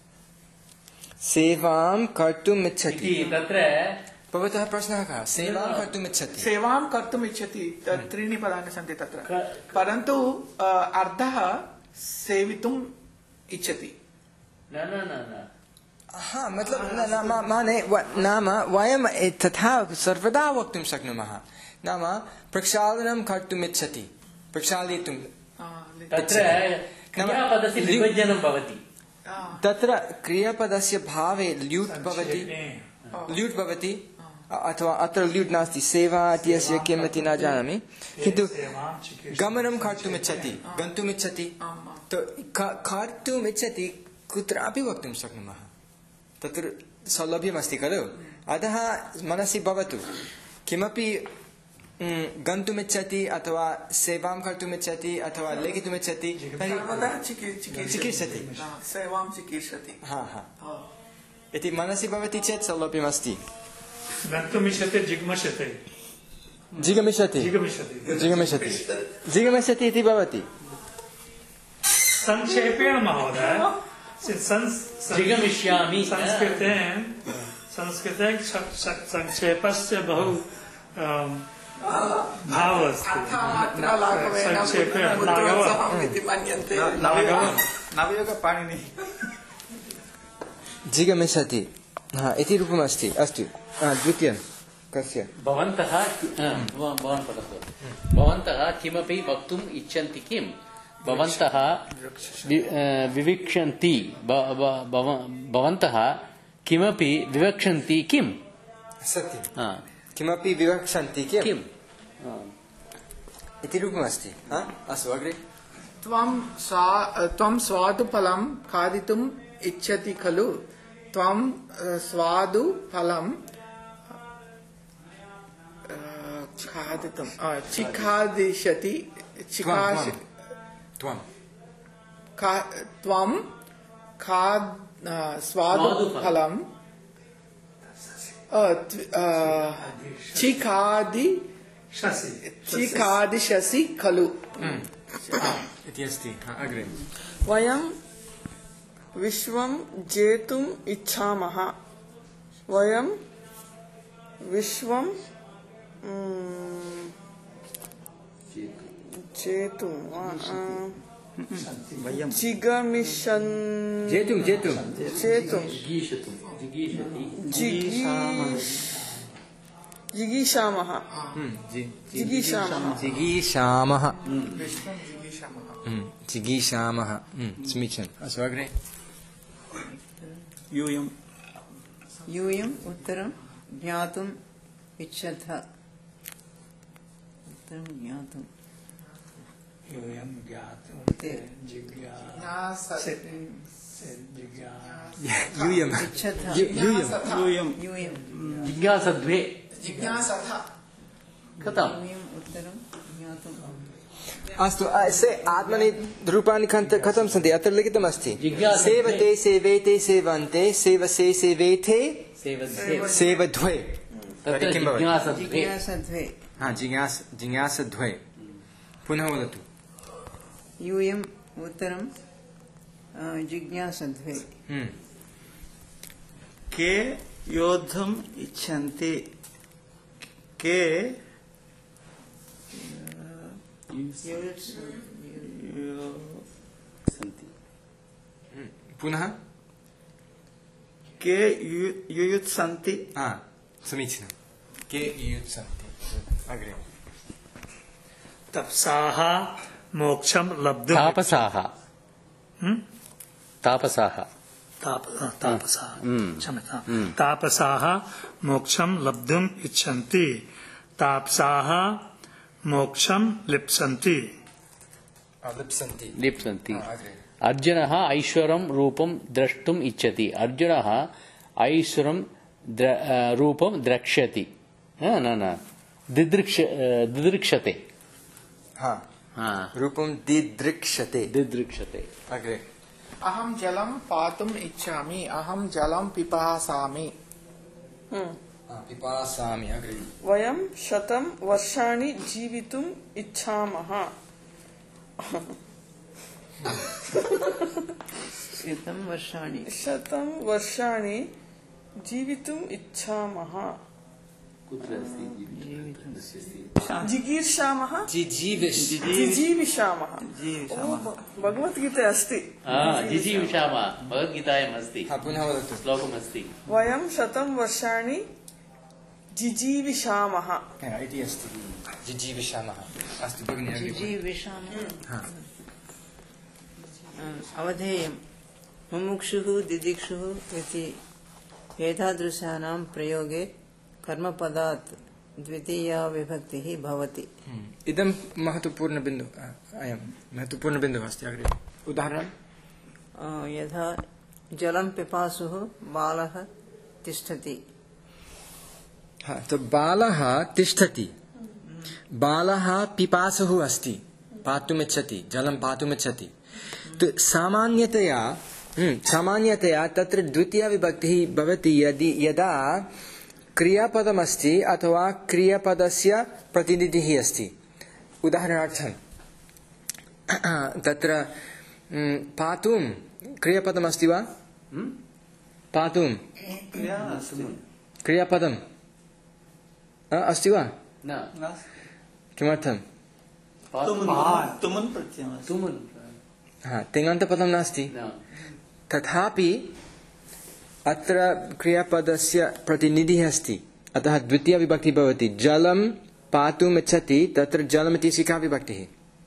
सेवां कर्तुम् इच्छति। तत्र भवतः प्रश्नः कः? सेवां कर्तुम् इच्छति। सेवां कर्तुम् इच्छति त्रीणि पदानि सन्ति तत्र, परन्तु अर्थः सेवितुम् इच्छति। न न न न हाँ मतलब माने नाम वयं तथा सर्वदा वक्तुं शक्नुमः। नाम प्रक्षालनं कर्तुम् इच्छति, प्रक्षालयितुं तत्र क्रियापदस्य विभजनं भवति। तत्र क्रियापदस्य भावे ल्यूट् भवति, ल्यूट् भवति अथवा अत्र ल्यूट् नास्ति। सेवा इत्यस्य किम् इति न जानामि, किन्तु गमनं कर्तुम् इच्छति, गन्तुम् इच्छति, कर्तुम् इच्छति कुत्रापि वक्तुं शक्नुमः। तत्र सौलभ्यमस्ति खलु। अतः मनसि भवतु किमपि गन्तुम् इच्छति अथवा सेवां कर्तुम् इच्छति अथवा लेखितुम् इच्छति चिकीर्षति, सेवां चिकीर्षति हाँ हाँ इति मनसि भवति चेत् सौलभ्यमस्ति। गन्तुमिच्छति जिगमिषति जिगमिषति जिगमिषति जिगमिषति इति भवति। संक्षेपेण महोदय जिगमिष्यामि संस्कृते संस्कृते संक्षेपस्य बहु भाव अस्ति। संक्षेपेण नवयोगपाणिनि जिगमिषति हाँ इति रूपमस्ति। अस्तु द्वितीयं कस्य? भवन्तः भवान् पठतु। भवन्तः किमपि वक्तुम् इच्छन्ति किम्? भवन्तः विवक्षन्ति भवन्तः किमपि विवक्षन्ति किम्? सत्यं किमपि विवक्षन्ति किम् इति रूपमस्ति। अस्तु अग्रे। त्वं स्वादुफलं खादितुम् इच्छति खलु? त्वं स्वादुफलं खादितुं चिखादिष्यति त्वं त्वं स्वादुफलं चिखादिष्यसि खलु इति अस्ति। अग्रे। वयं विश्वं जेतुम् इच्छामः। वयं विश्वं जेतुं जिगमिषन् जेतुं जेतुं जेतुं जिगीषामः जिगीषामः जिगीषामः जिगीषामः समीचीनम्। अस्तु अग्रे। यूयम् यूयम् उत्तरं ज्ञातुम् इच्छतः उत्तरं ज्ञातुं यूयं ज्ञातुं ते यूयम् इच्छतः यूयम् यूयम् यूयं जिज्ञासद्वे जिज्ञासथ कथं यूयम् उत्तरं ज्ञातुम् अस्तु से आत्मनि रूपाणि कन्त- कथं सन्ति अत्र लिखितमस्ति जिज्ञासा- सेवते सेवेते सेवन्ते सेवसे सेवेते सेवद्वे सेवध्वे तत्र किं भवति? जिज्ञासद्वे जिज्ञासद्वे हा जिज्ञास जिज्ञासध्वे पुनः वदतु यूयम् उत्तरं अ, जिज्ञासद्वे हम्म। के योद्धुम् इच्छन्ति के सन्ति पुनः के यु- युयुत्सन्ति हा समीचीनं के युत्सन्ति अग्रे तपसाः मोक्षं लब्धुं तापसाः हम्म? तापसाः ताप तापसाः हम्म। क्षम्यतां हम्म। तापसाः मोक्षं लब्धुम् इच्छन्ति तापसाः मोक्षं लिप्सन्ति लिप्सन्ति लिप्सन्ति हा, अग्रे अर्जुनः ऐश्वरं रूपं द्रष्टुम् इच्छति अर्जुनः ऐश्वरं द्र- अ, रूपं द्रक्ष्यति न न न दिदृक्ष अ, दिदृक्षते हा हा, रूपं दिदृक्षते दिदृक्षते अग्रे अहं जलं पातुम् इच्छामि अहं जलं पिपासामि हम्म। हा, पिपासामि अग्रे वयं शतं वर्षाणि जीवितुम् इच्छामः शतं वर्षाणि शतं वर्षाणि जीवितुम् इच्छामः कुत्र अस्ति जिगीर्षामः जिजीविष जिजीविषामः जीविषामः। ओ, भ- भगवद्गीते अस्ति जिजीविषामः भगवद्गीतायाम् अस्ति हा पुनः वदतु श्लोकमस्ति वयं शतं वर्षाणि जिजीविषामः हा, इति अस्ति जिजीविषामः अस्तु भगिनि अग्रे जिजीविषामः हा अवधेयं मुमुक्षुः दिदिक्षुः इति एतादृशानां प्रयोगे कर्मपदात् द्वितीया विभक्तिः भवति इदं महत्वपूर्णबिन्दुः अयं महत्वपूर्णबिन्दुः अस्ति अग्रे उदाहरणं अ, यथा जलं पिपासुः बालः तिष्ठति हा तो बालः तिष्ठति बालः पिपासुः अस्ति पातुमिच्छति जलं पातुमिच्छति तो सामान्यतया हम्म, सामान्यतया तत्र द्वितीया विभक्तिः भवति यदि यदा क्रियापदमस्ति अथवा क्रियापदस्य प्रतिनिधिः अस्ति उदाहरणार्थं तत्र हम्म, पातुं क्रियापदमस्ति वा पातुं क्रियापदं अ, अस्ति वा न किमर्थं तुमुन् प्रत्ययः तुमुन् हा तिङन्तपदं नास्ति न तथापि अत्र क्रियापदस्य प्रतिनिधिः अस्ति अतः द्वितीया विभक्तिः भवति जलं पातुम् इच्छति तत्र जलमिति का विभक्तिः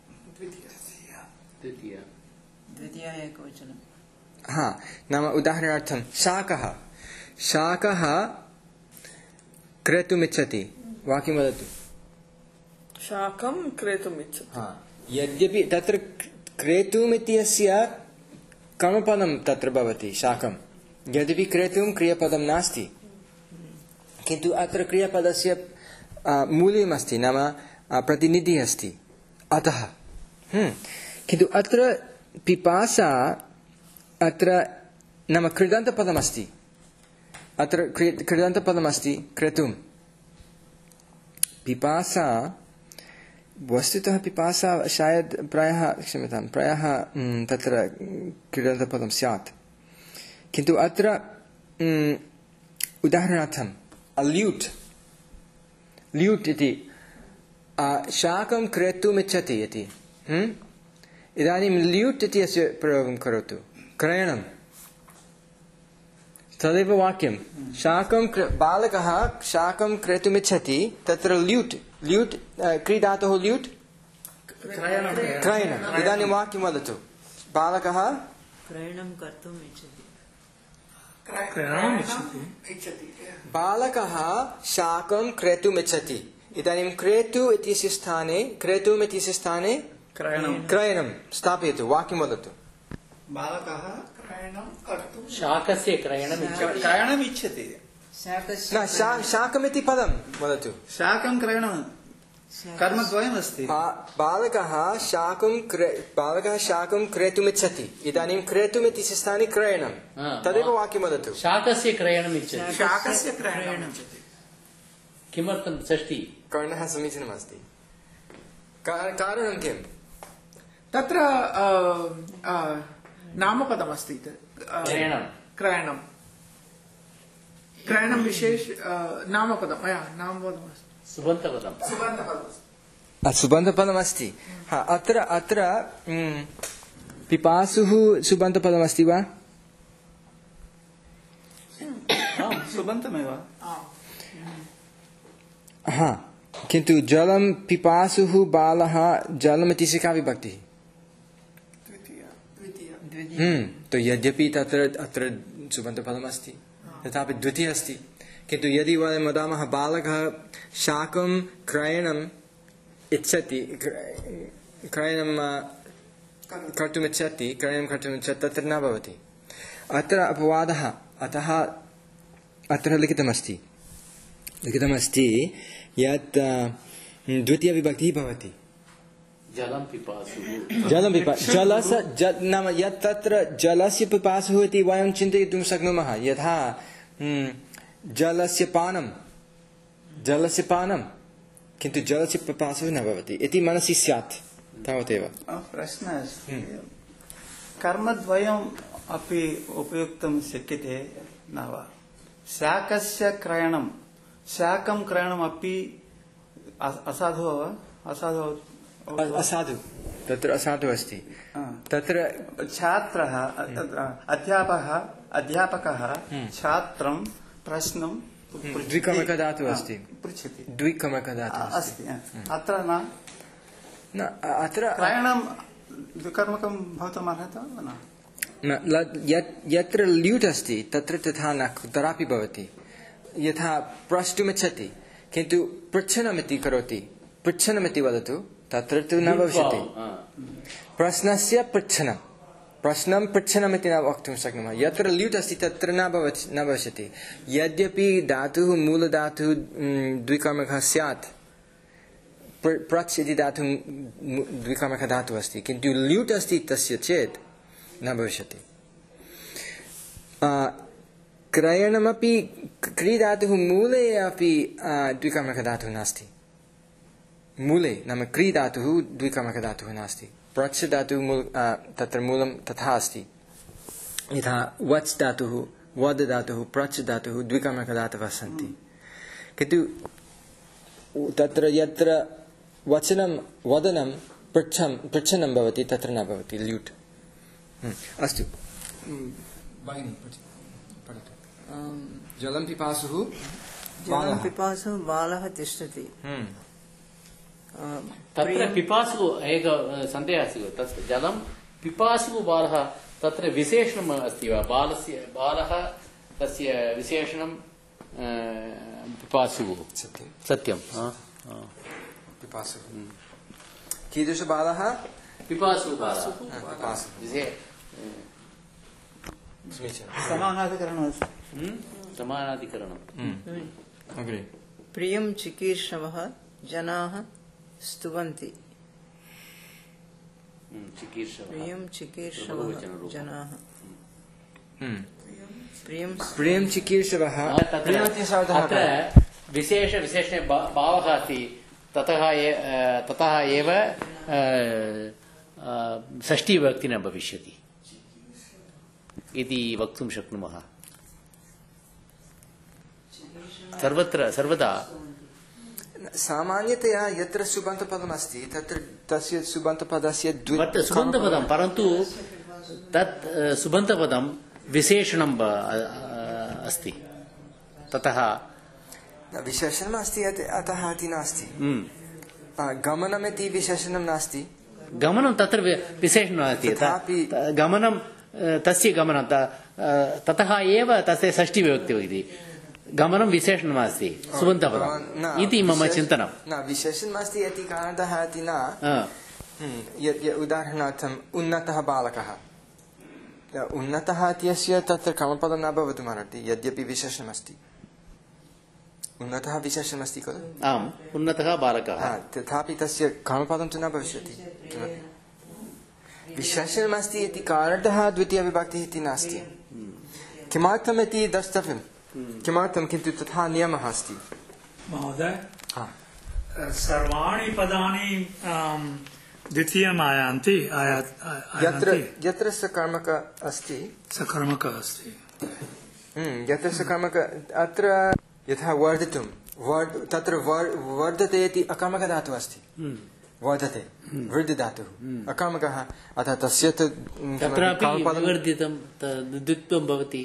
द्वितीय द्वितीया एकवचनं हा नाम उदाहरणार्थं शाकः शाकः क्रेतुमिच्छति वाक्यं वदतु शाकं क्रेतुम् इच्छति हा यद्यपि तत्र क्रेतुम् इत्यस्य कर्मपदं तत्र भवति शाकं यद्यपि क्रेतुं क्रियापदं नास्ति किन्तु अत्र क्रियापदस्य आ, मूल्यमस्ति नाम आ, प्रतिनिधिः अस्ति अतः हम्म, किन्तु अत्र पिपासा अत्र नाम कृदन्तपदमस्ति अत्र क्रि- कृदन्तपदमस्ति क्रेतुं पिपासा वस्तुतः पिपासा शायद प्रायः क्षम्यतां प्रायः हम्म, तत्र कृदन्तपदं स्यात् किन्तु अत्र हम्म, उदाहरणार्थम् अल्यूट् ल्यूट् इति आ, शाकं क्रेतुमिच्छति इति हम्म? इदानीं ल्यूट् इति अस्य प्रयोगं करोतु क्रयणं तदेव वाक्यं शाकं क्र बालकः शाकं क्रेतुमिच्छति तत्र ल्यूट् ल्यूट् क्रीडातुः ल्यूट् क्रयणम् इदानीं वाक्यं वदतु बालकः क्रयणं कर्तुम् इच्छति क्रयणम् इच्छति इच्छति बालकः शाकं क्रेतुमिच्छति इदानीं क्रेतु इत्यस्य स्थाने क्रेतुम् इत्यस्य स्थाने क्रयणं क्रयणं स्थापयतु वाक्यं वदतु बालकः क्रयणं कर्तुं शाकस्य क्रयणम् इच्छति क्रयणम् इच्छति शाकस्य न शा- शाकमिति पदं वदतु शाकं क्रयणं कर्मद्वयमस्ति बा- बालकः शाकं क्रे- बालकः शाकं क्रेतुमिच्छति इदानीं क्रेतुम् इत्यस्य स्थाने क्रयणं हा, तदेव वाक्यं वदतु शाकस्य क्रयणम् इच्छति शाकस्य क्रयणम् इच्छति किमर्थं षष्टि कर्णः समीचीनमस्ति का- कारणं किम् तत्र अ, अ, नामपदमस्ति अ, क्रयणं क्रयणं क्रयणं विशेष अ, नामपदं या नामपदमस्ति सुबन्तपदं सुबन्तपदमस्ति सुबन्तपदमस्ति हा अत्र अत्र म्, पिपासुः सुबन्तपदमस्ति वा सुबन्तमेव हा किन्तु जलं पिपासुः बालः जलमिति का विभक्तिः द्वितीया द्वितीया हम्म तो यद्यपि तत्र अत्र सुबन्तपदमस्ति तथापि द्वितीयः अस्ति किन्तु यदि वयं वदामः बालकः शाकं क्रयणम् इच्छति क्र- क्रयणं अ, कर्तुमिच्छति क्रयणं कर्तुमिच्छति तत्र न भवति अत्र अपवादः अतः अत्र लिखितमस्ति लिखितमस्ति यत् अ, द्वितीयविभक्तिः भवति जलं पिपासुः जलं पिपा जलस ज नाम यत् तत्र जलस्य पिपासुः इति वयं चिन्तयितुं शक्नुमः यथा हम्म, जलस्य पानं जलस्य पानं किन्तु जलस्य पिपासुः न भवति इति मनसि स्यात् तावदेव प्रश्नः अस्ति कर्मद्वयम् अपि उपयोक्तुं शक्यते न वा शाकस्य क्रयणं शाकं क्रयणमपि अ- असाधु वा असाधु अ- असाधु तत्र असाधु अस्ति हा। तत्र छात्रः अध्यापकः अध्यापकः छात्रं प्रश्नं पृच्छति। द्विकर्मकधातुः अस्ति। हा, पृच्छति द्विकर्मकधातुः आ, अस्ति अस्ति हा। अत्र न न अ- अत्र क्रयणं द्विकर्मकं भवितुम् अर्हति वा न न ल- यत् यत्र ल्यूट् अस्ति तत्र तथा न कुत्रापि भवति यथा प्रष्टुमिच्छति किन्तु पृच्छनमिति करोति पृच्छनमिति वदतु तत्र तु न भविष्यति प्रश्नस्य पृच्छनं प्रश्नं पृच्छनमिति न वक्तुं शक्नुमः यत्र ल्यूट् अस्ति तत्र न भवति न भविष्यति यद्यपि धातुः मूलधातुः म्, द्विकर्मकः स्यात् प्र- प्रच् इति धातुः म्, द्विकर्मकः धातुः अस्ति किन्तु ल्यूट् अस्ति तस्य चेत् न भविष्यति आ, क्रयणमपि क्रीधातुः मूले अपि आ, द्विकर्मकधातुः नास्ति मूले नाम क्रीधातुः द्विकर्मकधातुः नास्ति प्रच् धातुः मूल आ, तत्र मूलं तथा अस्ति यथा वच् धातुः वद् धातुः प्रच् धातुः द्विकर्मकधातवः सन्ति किन्तु तत्र यत्र वचनं वदनं पृच्छं पृच्छनं भवति तत्र न भवति ल्यूट् अस्तु भगिनी पठतु जलं पिपासुः जलं पिपासुः बालः तिष्ठति तत्र पिपासुः एक सन्देहः अस्ति तत् जलं पिपासुः बालः तत्र विशेषणम् अस्ति वा बालस्य बालः तस्य विशेषणं अ, पिपासुः सत्यं सत्यं हा, हा। पिपासुः कीदृशबालः पिपासुः बालः पिपासुः विशे- समीचीनं समानाधिकरणमस्ति हम्म, समानाधिकरणम् अग्रे प्रियं चिकीर्षवः जनाः स्तुवन्ति हम्म, चिकीर्षवः प्रियं चिकीर्षवः बहुवचनरूपं। जनाः हम्म। प्रियं प्रियं चिकीर्षवः तत्र प्रियमिति शब्दः अत्र विशेष विशेषणे भा- भावः अस्ति ततः ए- अ, ततः एव अ, अ, षष्ठीविभक्ति न भविष्यति इति वक्तुं शक्नुमः सर्वत्र सर्वदा सामान्यतया यत्र सुबन्तपदमस्ति तत्र तस्य सुबन्तपदस्य द्वि वर्त सुबन्तपदं परन्तु तत् अ, सुबन्तपदं विशेषणं ब- अ- अ- अस्ति ततः विशेषणम् अस्ति अत- अतः इति नास्ति हम्म, आ, गमनमिति विशेषणं नास्ति गमनं तत्र वि- विशेषणम् अस्ति तथापि- त- गमनं अ, तस्य गमनं त- ततः एव तस्य षष्टिविभक्ति इति गमनं विशेषणमस्ति सुबन्तपदम् इति मम चिन्तनं न विशेषणमस्ति इति कारणतः इति न उदाहरणार्थम् उन्नतः बालकः उन्नतः इत्यस्य तत्र कर्मपदं न भवितुमर्हति यद्यपि विशेषणमस्ति उन्नतः विशेषणमस्ति खलु आम् उन्नतः बालकः तथापि तस्य कर्मपदं तु न भविष्यति विशेषणमस्ति इति कारणतः द्वितीयविभक्तिः इति नास्ति किमर्थम् इति द्रष्टव्यं किमर्थं किन्तु तथा नियमः अस्ति महोदय सर्वाणि पदानि द्वितीयम् आयान्ति यत्र यत्र सकर्मक अस्ति सकर्मक अस्ति यत्र सकर्मक अत्र यथा वर्धितुं वर् तत्र वर्धते इति अकर्मकधातुः अस्ति वर्धते वृद्धिधातुः अकर्मकः अतः तस्य तत्रापि वर्धितं द्वित्वं भवति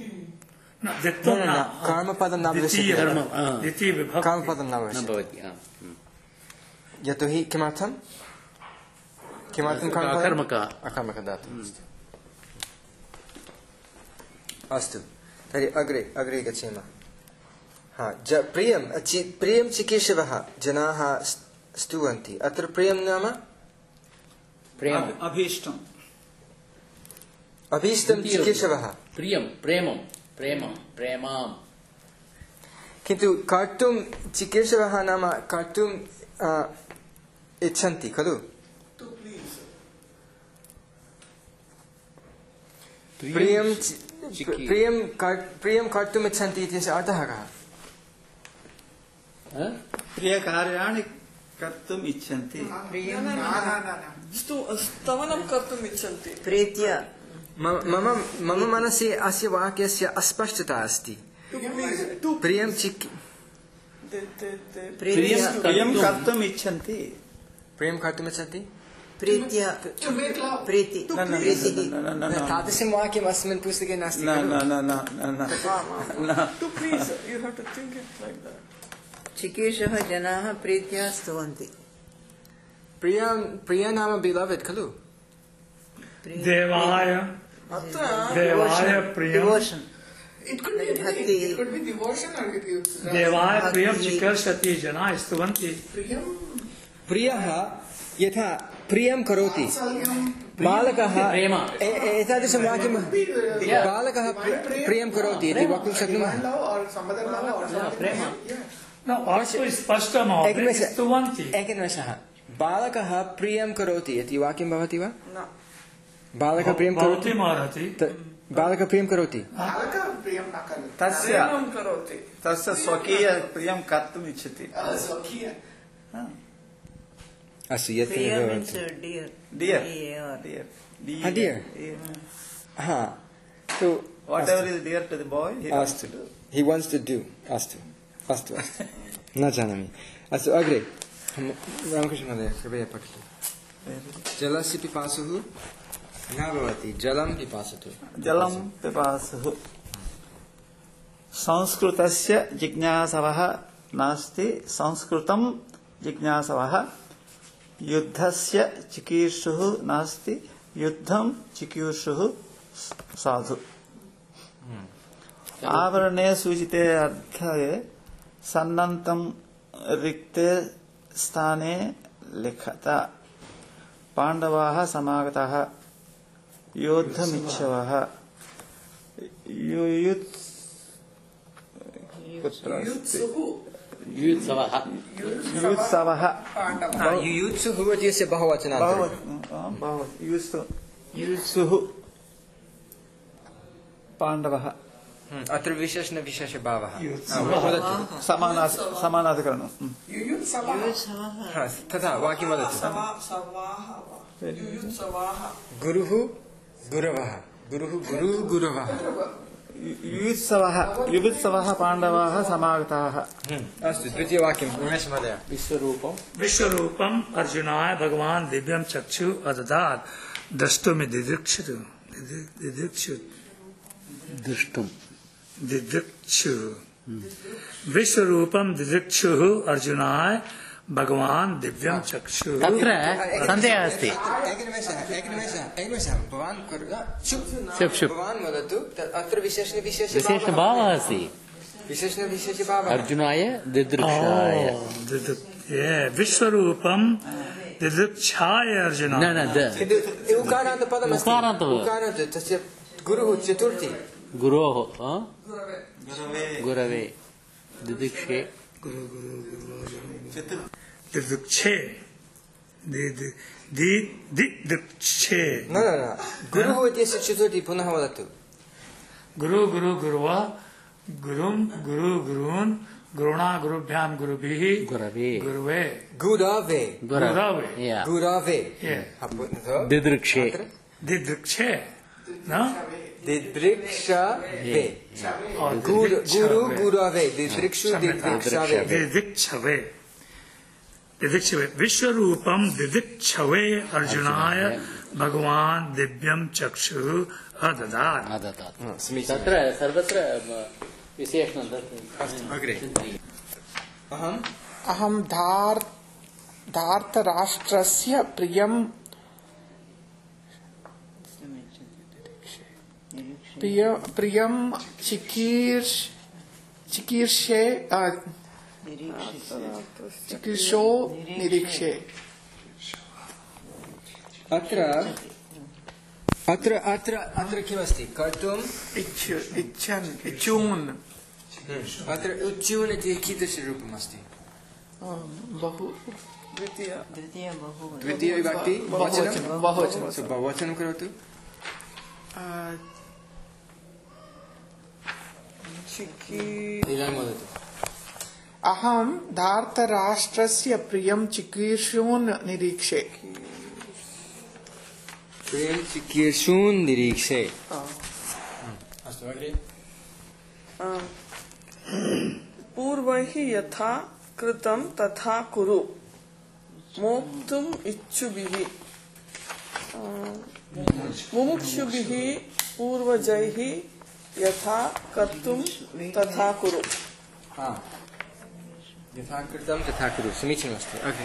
कर्मपदं न भविष्यति कर्मपदं न भवति यतोहि किमर्थं किमर्थं अकर्मकः अकर्मकधातुः अस्ति अस्तु तर्हि अग्रे अग्रे गच्छेम हा ज प्रियं प्रियं चिकीर्षवः जनाः स्तुवन्ति अत्र प्रियं नाम अभीष्टम् अभीष्टं चिकीर्षवः प्रियं प्रेमं प्रेमं प्रेमां किन्तु कर्तुं चिकीर्षवः नाम कर्तुं इच्छन्ति खलु प्रियं प्रियं प्रियं कर्तुम् इच्छन्ति इत्यस्य अर्थः कः प्रियकार्याणि कर्तुम् इच्छन्ति स्तवनं कर्तुम् इच्छन्ति प्रीत्या मम मम मनसि अस्य वाक्यस्य अस्पष्टता अस्ति प्रियं चिक् प्रियं कर्तुम् इच्छन्ति प्रियं कर्तुम् इच्छन्ति प्रीत्या प्रीति तादृशं वाक्यम् अस्मिन् पुस्तके नास्ति चिकीर्षः जनाः प्रीत्या स्तुवन्ति प्रियं प्रिय नाम बिलवेड खलु देवाय देवाय प्रियं देवाय प्रियं चिकीर्षति जनाः स्तुवन्ति प्रियः यथा प्रियं करोति बालकः एतादृशं वाक्यं बालकः प्रियं करोति इति वक्तुं शक्नुमः एकनिमेषः बालकः प्रियं करोति इति वाक्यं भवति वा बालकः प्रियं करोति बालकः प्रियं करोति तस्य तस्य स्वकीय प्रियं कर्तुम् इच्छति अस्तु यत् डियर् हा so whatever is dear to the boy he wants to do he wants to do अस्तु अस्तु अस्तु न जानामि अस्तु अग्रे रामकृष्ण महोदय कृपया पठतु जलस्य पिपासुः न भवति जलं पिपासतु जलं पिपासुः संस्कृतस्य जिज्ञासवः नास्ति संस्कृतं जिज्ञासवः युद्धस्य चिकीर्षुः नास्ति युद्धं चिकीर्षुः साधु आवरणे सूचिते अर्थे सन्नन्तं रिक्ते स्थाने लिखता पाण्डवाः समागताः योद्धमिच्छवः युयुत्सवः युयुत्सवः युयुत्सुः इत्यस्य बहुवचनान्तरं युयुत्सुः पाण्डवः अत्र विशेषण विशेषभावः समानाधिकरणं तथा वाक्यं वदतु गुरुः गुरवः गुरुः गुरुः गुरवः युयुत्सवः युयुत्सवः पाण्डवाः समागताः अस्तु द्वितीयवाक्यं उमेश महोदय विश्वरूपं विश्वरूपम् अर्जुनाय भगवान् दिव्यं चक्षु अददात् द्रष्टुमि दिदृक्षुः दिदृक्षुः दृष्टुं दिदृक्षुः विश्वरूपं दिदृक्षुः अर्जुनाय भगवान् दिव्यं चक्षु तत्र सन्देहः अस्ति। एकनिमेषः एकनिमेषः एकनिमेषः भवान् शुप् शुप् भवान् वदतु अत्र विशेषणविशेष विशेषभावः अस्ति विशेषणविशेषभावः अर्जुनाय दिदृक्षाय विश्वरूपं दिदृक्षाय अर्जुन न न द उकारान्तपदमस्ति उकारान्तः उकारान्त तस्य गुरुः चतुर्थी गुरोः गुरवे दिदृक्षे दिदृक्षे दिदृक्षे न न न गुरुः इत्यस्य चतुर्थी पुनः वदतु गुरु गुरु गुरुवा गुरुं गुरु गुरून् गुरुणा गुरुभ्यां गुरुभिः गुरवे गुरुवे गुरवे गुरवे गुरवे दिदृक्षे दिदृक्षे न दिदृक्षवे गुरु गुरु गुरवे दिदृक्षु दिदृक्षवे दिदृक्षवे दिदृक्षवे विश्वरूपं दिदृक्षवे अर्जुनाय भगवान् दिव्यं चक्षुः अददात् अददात् तत्र सर्वत्र विशेषणं अग्रे अहम् अहं धार् धार्तराष्ट्रस्य प्रियं प्रिय प्रियं चिकीर्ष चिकीर्षे चिकीर्षो निरीक्षे अत्र अत्र अत्र अत्र किमस्ति कर्तुम् इच्छ इच्छन् इच्छून् अत्र उच्यून् इति कीदृशरूपम् अस्ति बहु द्वितीय द्वितीय बहु द्वितीय विभक्ति बहुवचनं बहुवचनं सो बहुवचनं करोतु इदानीं वदतु अहं धार्तराष्ट्रस्य प्रियं चिकीर्षून् निरीक्षे प्रियं चिकीर्षून् निरीक्षे अस्तु अग्रे पूर्वैः यथा कृतं तथा कुरु मोक्तुम् इच्छुभिः मुमुक्षुभिः पूर्वजैः यथा कर्तुं तथा कुरु यथा कृतं तथा कुरु समीचीनमस्ति अग्रे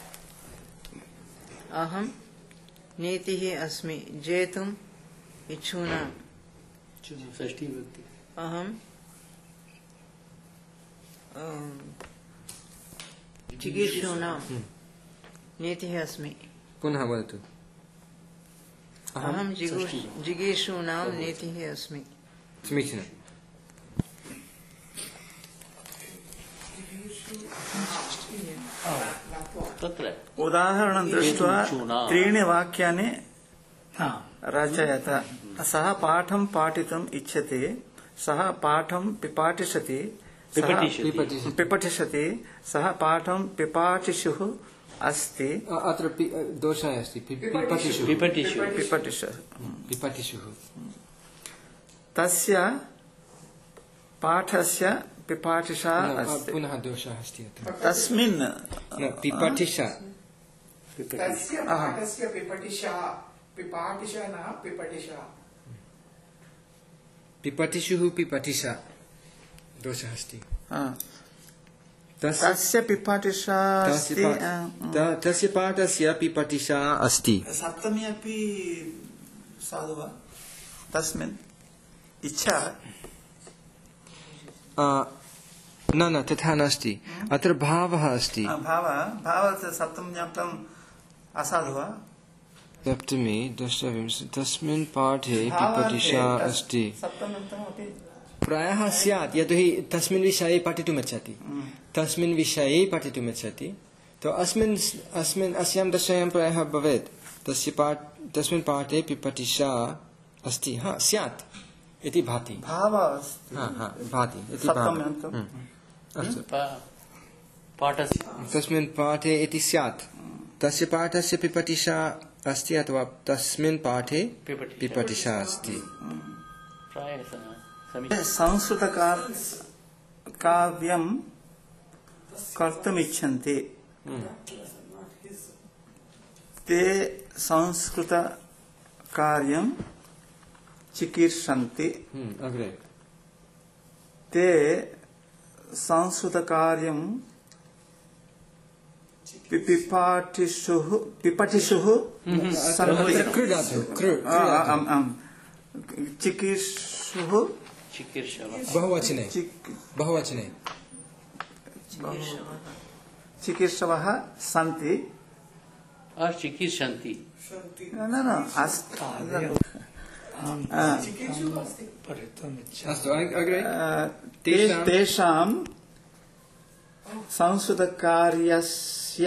अहं नीतिः अस्मि जेतुम् इच्छूनां अहं चिकीर्षूणां नीतिः अस्मि पुनः वदतु अहं जिगीषूणां नीतिः अस्मि समीचीनम् तत्र उदाहरणं दृष्ट्वा त्रीणि वाक्यानि रचयत सः पाठं पाठितुम् इच्छति सः पाठं पिपाठिष्यति पिपठिष्यति सः पाठं पिपाठिषुः अस्ति अत्र दोषः अस्ति पिपठिषुः पिपठिषु पिपठिषुः पिपठिषुः तस्य पाठस्य पिपाठिषा अस्ति पुनः दोषः अस्ति अत्र तस्मिन् पिपठिषा तस्य पाठस्य पिपठिषा पिपाठिषा न पिपठिषा पिपठिषुः पिपठिषा दोषः अस्ति तस्य पिपाठिषा अस्ति तस्य पाठस्य पिपठिषा अस्ति सप्तमी अपि साधु वा तस्मिन् इच्छा न न तथा नास्ति अत्र भावः अस्ति भाव भाव सप्तम्याप्तम् असाधु वा सप्तमी दशविंश तस्मिन् पाठे पिपठिषा अस्ति प्रायः स्यात् यतोहि तस्मिन् विषये पठितुमिच्छति तस्मिन् विषये पठितुमिच्छति तो अस्मिन् अस्मिन् अस्यां दशायां प्रायः भवेत् तस्य पाठ तस्मिन् पाठे पिपठिषा अस्ति हा स्यात् इति भाति भाव हा हा भाति इति अस्तु तस्मिन् पाठे इति स्यात् तस्य पाठस्य पिपठिषा अस्ति अथवा तस्मिन् पाठे पिपठिषा अस्ति संस्कृतकाव्यं कर्तुमिच्छन्ति ते संस्कृतकार्यं चिकीर्षन्ति अग्रे ते संस्कृतकार्यं पिपाटिषुः पिपटिषुः चिकीर्षुः बहुवचने बहुवचने चिकीर्षवः सन्ति चिकीर्षन्ति न न अस्तु अग्रे तेषां संस्कृतकार्यस्य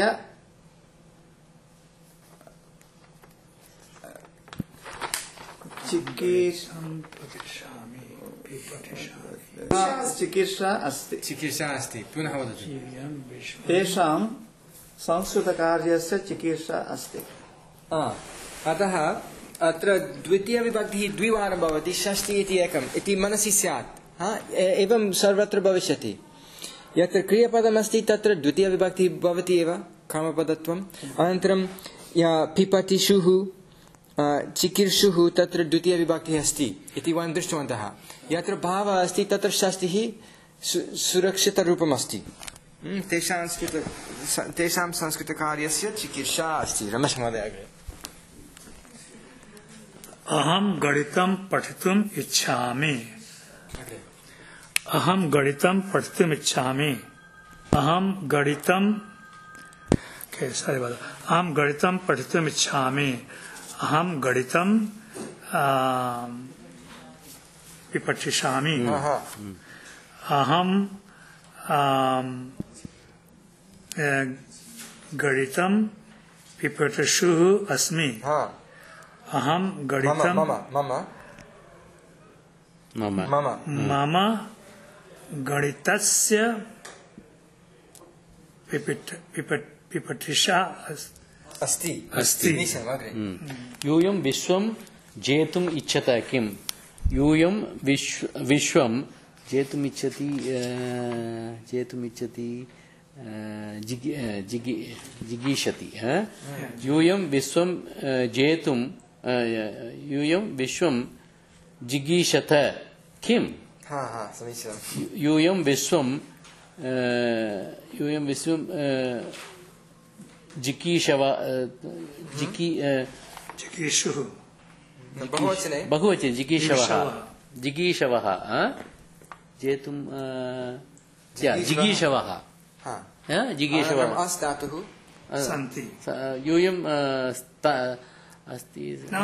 चिकीर्षा अस्ति चिकीर्षा अस्ति पुनः वदतु तेषां संस्कृतकार्यस्य चिकीर्षा अस्ति अतः अत्र द्वितीयविभक्तिः द्विवारं भवति षष्ठी इति एकम् इति मनसि स्यात् एवं सर्वत्र भविष्यति यत्र क्रियापदमस्ति तत्र द्वितीयविभक्तिः भवति एव कर्मपदत्वम् अनन्तरं पिपतिषुः चिकीर्षुः तत्र द्वितीयविभक्तिः अस्ति इति वयं दृष्टवन्तः यत्र भावः अस्ति तत्र षष्टिः सुरक्षितरूपम् अस्ति तेषां तेषां संस्कृतकार्यस्य चिकीर्षा अस्ति रमेश महोदय अग्रे अहं गणितं पठितुम् इच्छामि अहं गणितं पठितुम् इच्छामि अहं गणितं कैसा है वाला अहं गणितं पठितुम् इच्छामि अहं गणितं पठिष्यामि अहं गणितं पिपठिषुः अस्मि अहं गणितं मम मम गणितस्य पिपठिषा अस्ति अस्ति यूयं विश्वं जेतुम् इच्छत किम् यूयं विश्वं जेतुम् इच्छति जेतुम् इच्छति जिगीषति यूयं विश्वं जेतुं यूयं विश्वं जिगीषत किम् यूयं विश्वं यूयं विश्वं जिगीषव जिगी जिगीषुः बहुवचने बहुवचने जिगीषवः जिगीषवः जेतुं जिगीषवः जिगीषवः अस्तातुः सन्ति यूयं अस्ति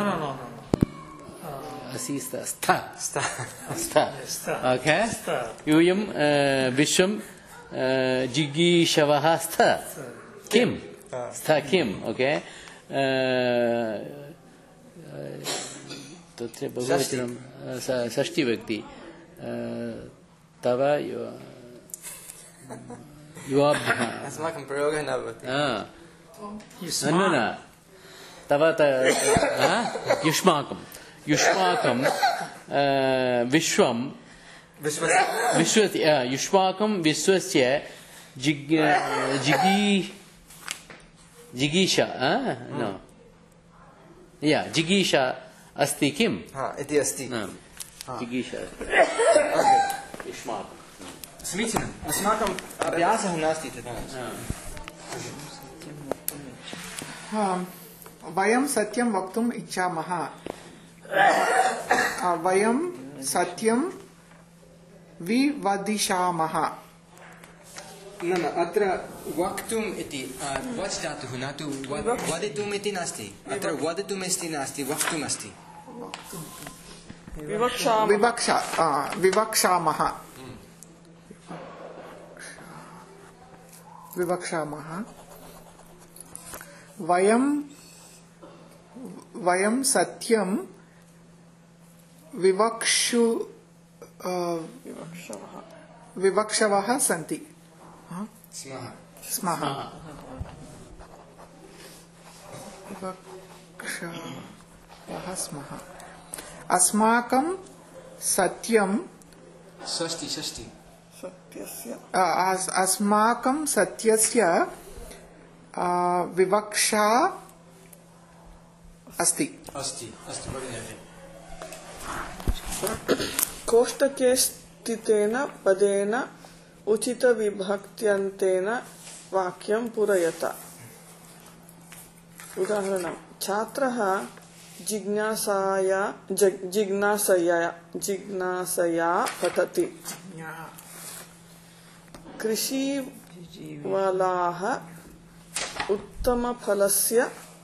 अस्ति स्थ ओके यूयं विश्वं जिगीषवः स्थ किम् स्थ किम् ओके तत्र बहुवचनं षष्ठीविभक्ति तव युवाभ्यः अस्माकं प्रयोगः न भवति न न तव युष्माकं युष्माकं विश्वं विश्वस्य युष्माकं विश्वस्य जिग जिगी जिगीषा न या जिगीषा अस्ति किम् इति अस्ति जिगीषा युष्माकं समीचीनम् अस्माकम् अभ्यासः नास्ति तथा वयं सत्यं वक्तुम् इच्छामः वयं सत्यं विवदिष्यामः न न अत्र वक्तुम् इति वच् धातुः न तु वदितुम् इति नास्ति अत्र वदितुम् इति नास्ति वक्तुम् अस्ति विवक्षा विवक्षामः विवक्षामः वयं वयं सत्यं विवक्षु विवक्षवः सन्ति स्मः विवक्षवः स्मः अस्माकं सत्यं षष्टि षष्टि अस्माकं सत्यस्य विवक्षा अस्ति अस्ति अस्ति कोष्टके स्थितेन पदेन उचितविभक्त्यन्तेन वाक्यं पूरयत उदाहरणं छात्रः जिज्ञासाया जि- जिज्ञासया जिज्ञासया पठति कृषिवलाः उत्तमफलस्य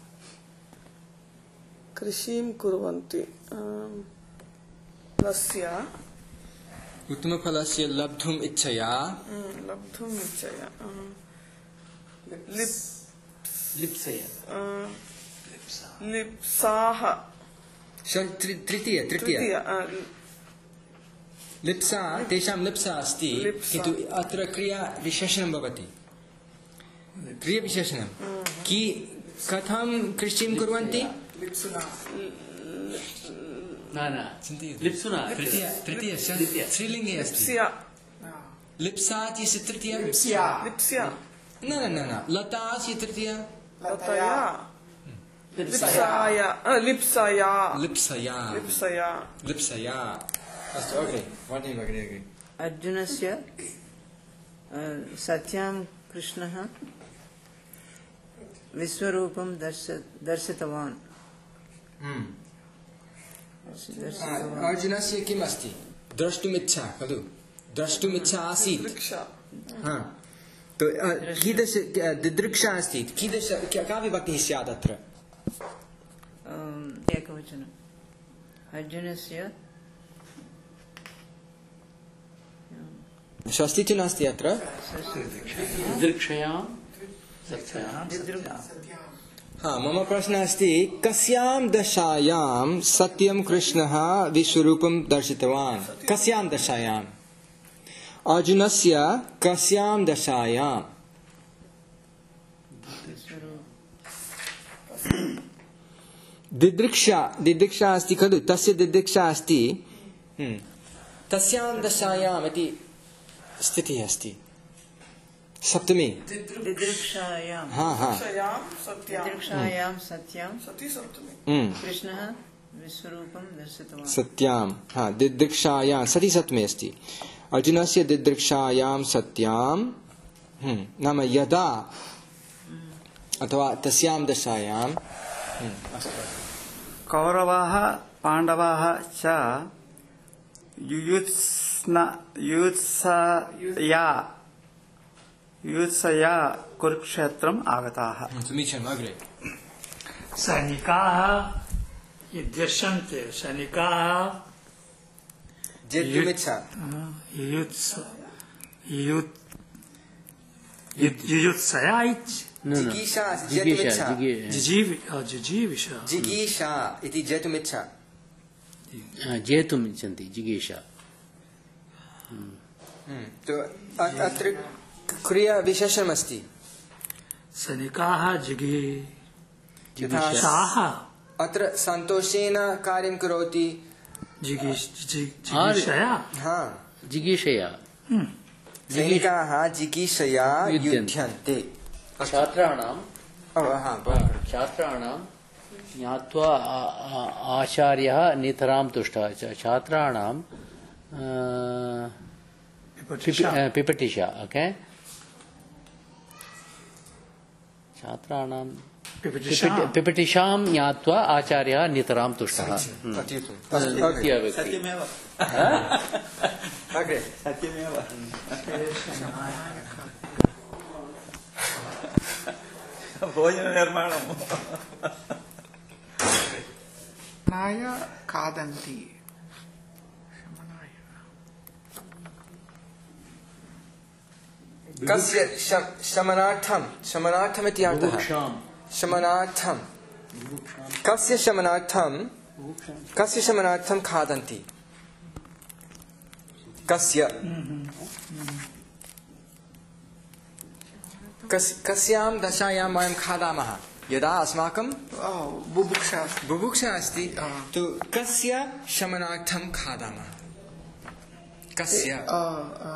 कृषिं कुर्वन्ति अं, फलस्य उत्तमफलस्य लब्धुम् इच्छया अं, लब्धुम् इच्छया अं, लिप् लिप्सय अं, लिप्साः षट् त्रि- तृतीय तृतीय तृतीय अं, लिप्सा तेषां लिप्सा अस्ति लिप्सा। किन्तु अत्र क्रिया विशेषणं भवति क्रियाविशेषणं कि कथं कृषिं कुर्वन्ति न न चिन्तयतु। लिप्सुना तृतीय तृतीय स्त्रीलिङ्गे अस्ति लिप्स्या लिप्सा इति तृतीय लिप्स्या लिप्स्या न न न न लता इति तृतीय लतया लिप्साया अं, लिप्सया लिप्सया लिप्सया लिप्सया अस्तु अग्रे वाटिं भगिनी अग्रे अर्जुनस्य अ, सत्यां कृष्णः विश्वरूपं दर्श दर्शितवान् दर्शितवान्। अर्जुनस्य किम् अस्ति द्रष्टुमिच्छा खलु द्रष्टुमिच्छा आसीत् दृक्षा हा तो अ, कीदृश दिदृक्षा अस्ति कीदृश का विभक्तिः स्यात् अत्र अं, एकवचनम् अर्जुनस्य षष्ठी तु नास्ति अत्र दृक्षयां सत्यां हा मम प्रश्नः अस्ति कस्यां दशायां सत्यं कृष्णः विश्वरूपं दर्शितवान् कस्यां दशायाम् अर्जुनस्य कस्यां दशायां दिदृक्षा दिदृक्षा अस्ति खलु तस्य दिदृक्षा अस्ति हम्म, तस्यां दशायाम् इति स्थितिः अस्ति सप्तमी दिदृक्षायां हा हा दृक्षयां सत्यां दिदृक्षायां सत्यां सति सप्तमी हम्म, कृष्णः विश्वरूपं दर्शितवान् सत्यां हा दिदृक्षायां सति सप्तमी अस्ति अर्जुनस्य दिदृक्षायां सत्यां हम्म, नाम यदा अथवा तस्यां दशायां हम्म, अस्तु कौरवाः पाण्डवाः च युयुत्स्न युत्सया युत्सया कुरुक्षेत्रम् आगताः समीचीनम् अग्रे सैनिकाः युध्यन्ते सैनिकाः जेतुमिच्छा युयुत्स युयुत् युद्- युयुत्सया इति न न जिगीषा अस्ति, जिगीषा जेतुमिच्छा। जिगी- जिजीवि अ, जिजीविष जिगीषा इति जेतुमिच्छा हा, जेतुम् इच्छन्ति जिगीषा हम्म, तो अ- अत्र क्रिया विशेषणमस्ति सैनिकाः जिगी यथा साः अत्र सन्तोषेण कार्यं करोति जिगीष जि- जिगीषया हा जिगीषया सैनिकाः जिगीषया युध्यन्ते। युध्यन्ते छात्राणाम् ओ, हा, भवतु। छात्राणां ज्ञात्वा आ- आ- आचार्यः नितरां तुष्टः च- छात्राणां अ, विपटिषा। पिप- अ, पिपठिषा ओके छात्राणां विपटिषा। पिपटि- पिपठिषां ज्ञात्वा आचार्यः नितरां तुष्टः अत्युत्तमम्। अस्तु, अग्रे। द्वितीया व्यक्ति। सत्यमेव अग्रे सत्यमेव भोजननिर्माणम् नाय खादन्ति शमनाय कस्य शम- शमनार्थं शमनार्थमिति अर्थः बुभुक्षां शमनार्थं कस्य शमनार्थं कस्य शमनार्थं खादन्ति कस्य कस्- कस्यां दशायां वयं खादामः यदा अस्माकं ओ, बुभुक्षा अस्ति। बुभुक्षा अस्ति तु कस्य शमनार्थं खादामः कस्य अ, अ,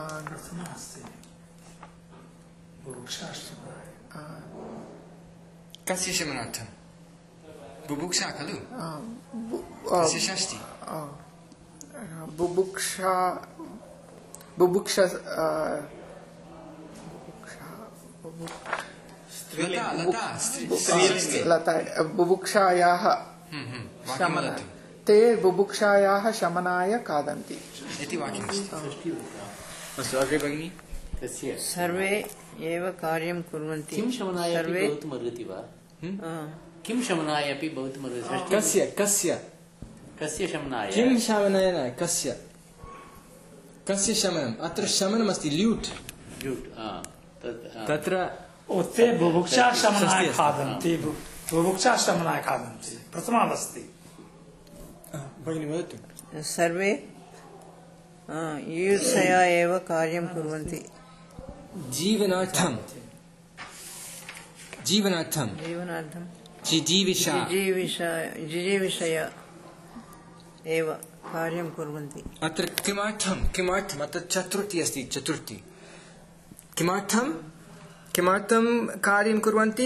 कस्य शमनार्थं बुभुक्षा खलु अ, बु- अ, कस्य षष्ठी अ, बुभुक्षा बुभुक्षा अ, बुभुक्षा बुभुक्षा लता लता लता बुभुक्षायाः शमन ते बुभुक्षायाः शमनाय खादन्ति इति वाक्यमस्ति। अस्तु अग्रे भगिनि। तस्य सर्वे एव कार्यं कुर्वन्ति किं शमनाय अपि सर्वे भवितुमर्हति वा? आ, किं शमनाय अपि भवितुमर्हति? षष्ठी कस्य कस्य कस्य शमनाय? किं शमनेन कस्य कस्य शमनम्? अत्र शमनमस्ति ल्यूट् ल्यूट् आ, तत् आ, तत्र उत्ते बुभुक्षा शमनाय षष्ठी अस्ति। खादन्ति बुभुक्षा शमनाय खादन्ति प्रथमादस्ति। भगिनि वदतु। सर्वे आ, युयुत्सया एव कार्यं कुर्वन्ति जीवनार्थं जीवनार्थं जीवनार्थं जिजीविषा जिजीविषय जिजीविषय एव कार्यं कुर्वन्ति। अत्र किमर्थं किमर्थम् अत्र चतुर्थी अस्ति चतुर्थी किमर्थं किमर्थं कार्यं कुर्वन्ति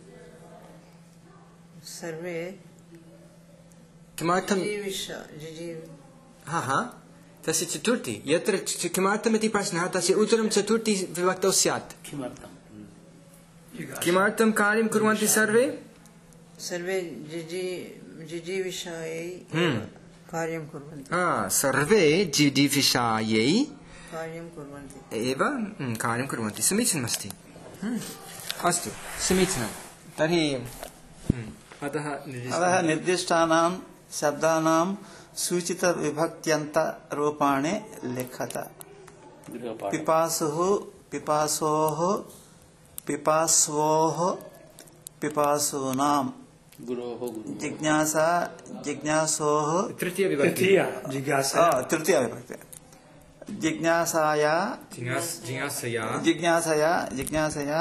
सर्वे किमर्थं जिजीविष जिजीव हा हा तस्य चतुर्थी यत्र च- किमर्थमिति प्रश्नः तस्य उत्तरं चतुर्थी विभक्तौ स्यात्। किमर्थं? किमर्थं कार्यं कुर्वन्ति सर्वे सर्वे जिजी जिजीविषयै हम्म। कार्यं कुर्वन्ति हा सर्वे जिजीविषायै कार्यं कुर्वन्ति एव हम्म, कार्यं कुर्वन्ति समीचीनमस्ति। हम्म, अस्तु समीचीनं तर्हि हम्म, अतः निर्दिष्टः- अतः निर्दिष्टानां शब्दानां सूचितविभक्त्यन्तरूपाणि लिखत। गृहपाठः। पिपासुः पिपासोः पिपास्वोः पिपासूनां गुरोः गुरुः। जिज्ञासा जिज्ञासोः तृतीयविभक्ति तृतीया जिज्ञासा आ, तृतीया विभक्ति जिज्ञासाया जिज्ञास- जिज्ञासया जिज्ञासया जिज्ञासया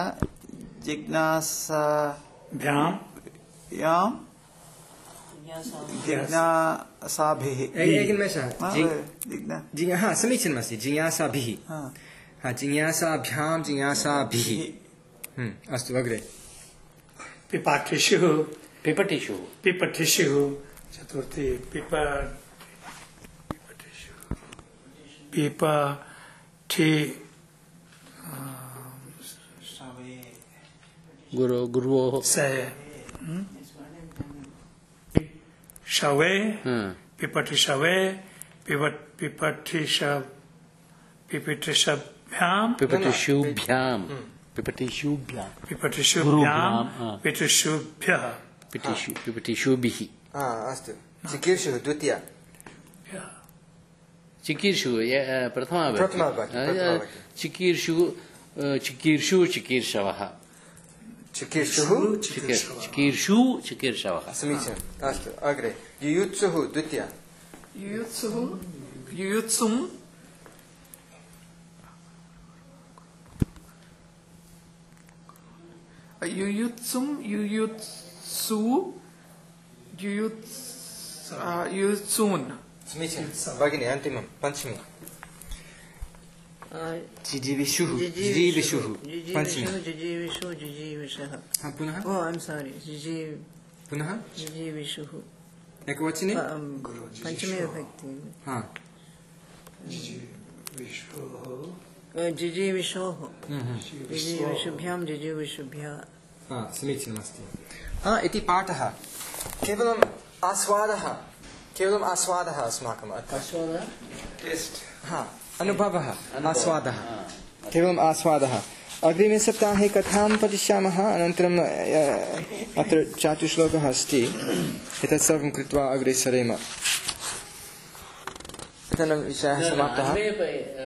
जिज्ञासायां भ्याम जिज्ञासाभिः एक- एकनिमेषः हाँ, जिज्ञ- जिज्ञा जिज्ञा हा समीचीनमस्ति जिज्ञासाभिः हाँ। हा जिज्ञासाभ्यां जिज्ञासाभिः हम्म, अस्तु अग्रे पिपाठिषु पिपठिषु पिपठिषु चतुर्थी पिप पिपठिषु पिपठि गुरो गुरोः। से शवे हाँ। पिपठिषवे पिपट पिपठिष पिपठिषभ्यां पिपठिषुभ्यां पिपठिषुभ्यां पिपठिषुभ्यां गुरुभ्यां, हाँ। पितृषुभ्यः पिपठिषु पिपठिषुभिः। हा अस्तु चिकीर्षुः द्वितीया चिकीर्षु ये, अ, प्रथमाविभक्ति। प्रथमाविभक्ति, अ, प्रथमाविभक्ति। चिकीर्षु अ, चिकीर्षु चिकीर्षवः चिकीर्षुः चिकीर्- चिकीर्षु चिकीर्षवः। समीचीनम् अस्तु अग्रे युयुत्सुः द्वितीया युयुत्सुः युयुत्सुं युयुत्सुं युयुत्सु युयुत्स आ, युयुत्सून् समीचीनं भगिनी अन्तिमं पञ्चमी आ, जिजीविषुः जिजीविषुः पञ्चमी जिजीविषु जिजीविषु जिजीविषः हा, पुनः ओ ऐ एम् सारी जिजी पुनः जिजीविषुः एकवचने प- अम्, पञ्चमी विभक्ति हा अ, जिजीविषोः जिजीविषुभ्यां जिजीविषुभ्यः हा समीचीनमस्ति हा इति पाठः केवलम् आस्वादः केवलम् आस्वादः अस्माकम् अत्र हा अनुभवः आस्वादः केवलम् आस्वादः अग्रिमे सप्ताहे कथां पठिष्यामः अनन्तरम् अ, अत्र चातुश्लोकः अस्ति एतत् सर्वं कृत्वा अग्रे सरेम इदानीं विषयः समाप्तः अन्वे प-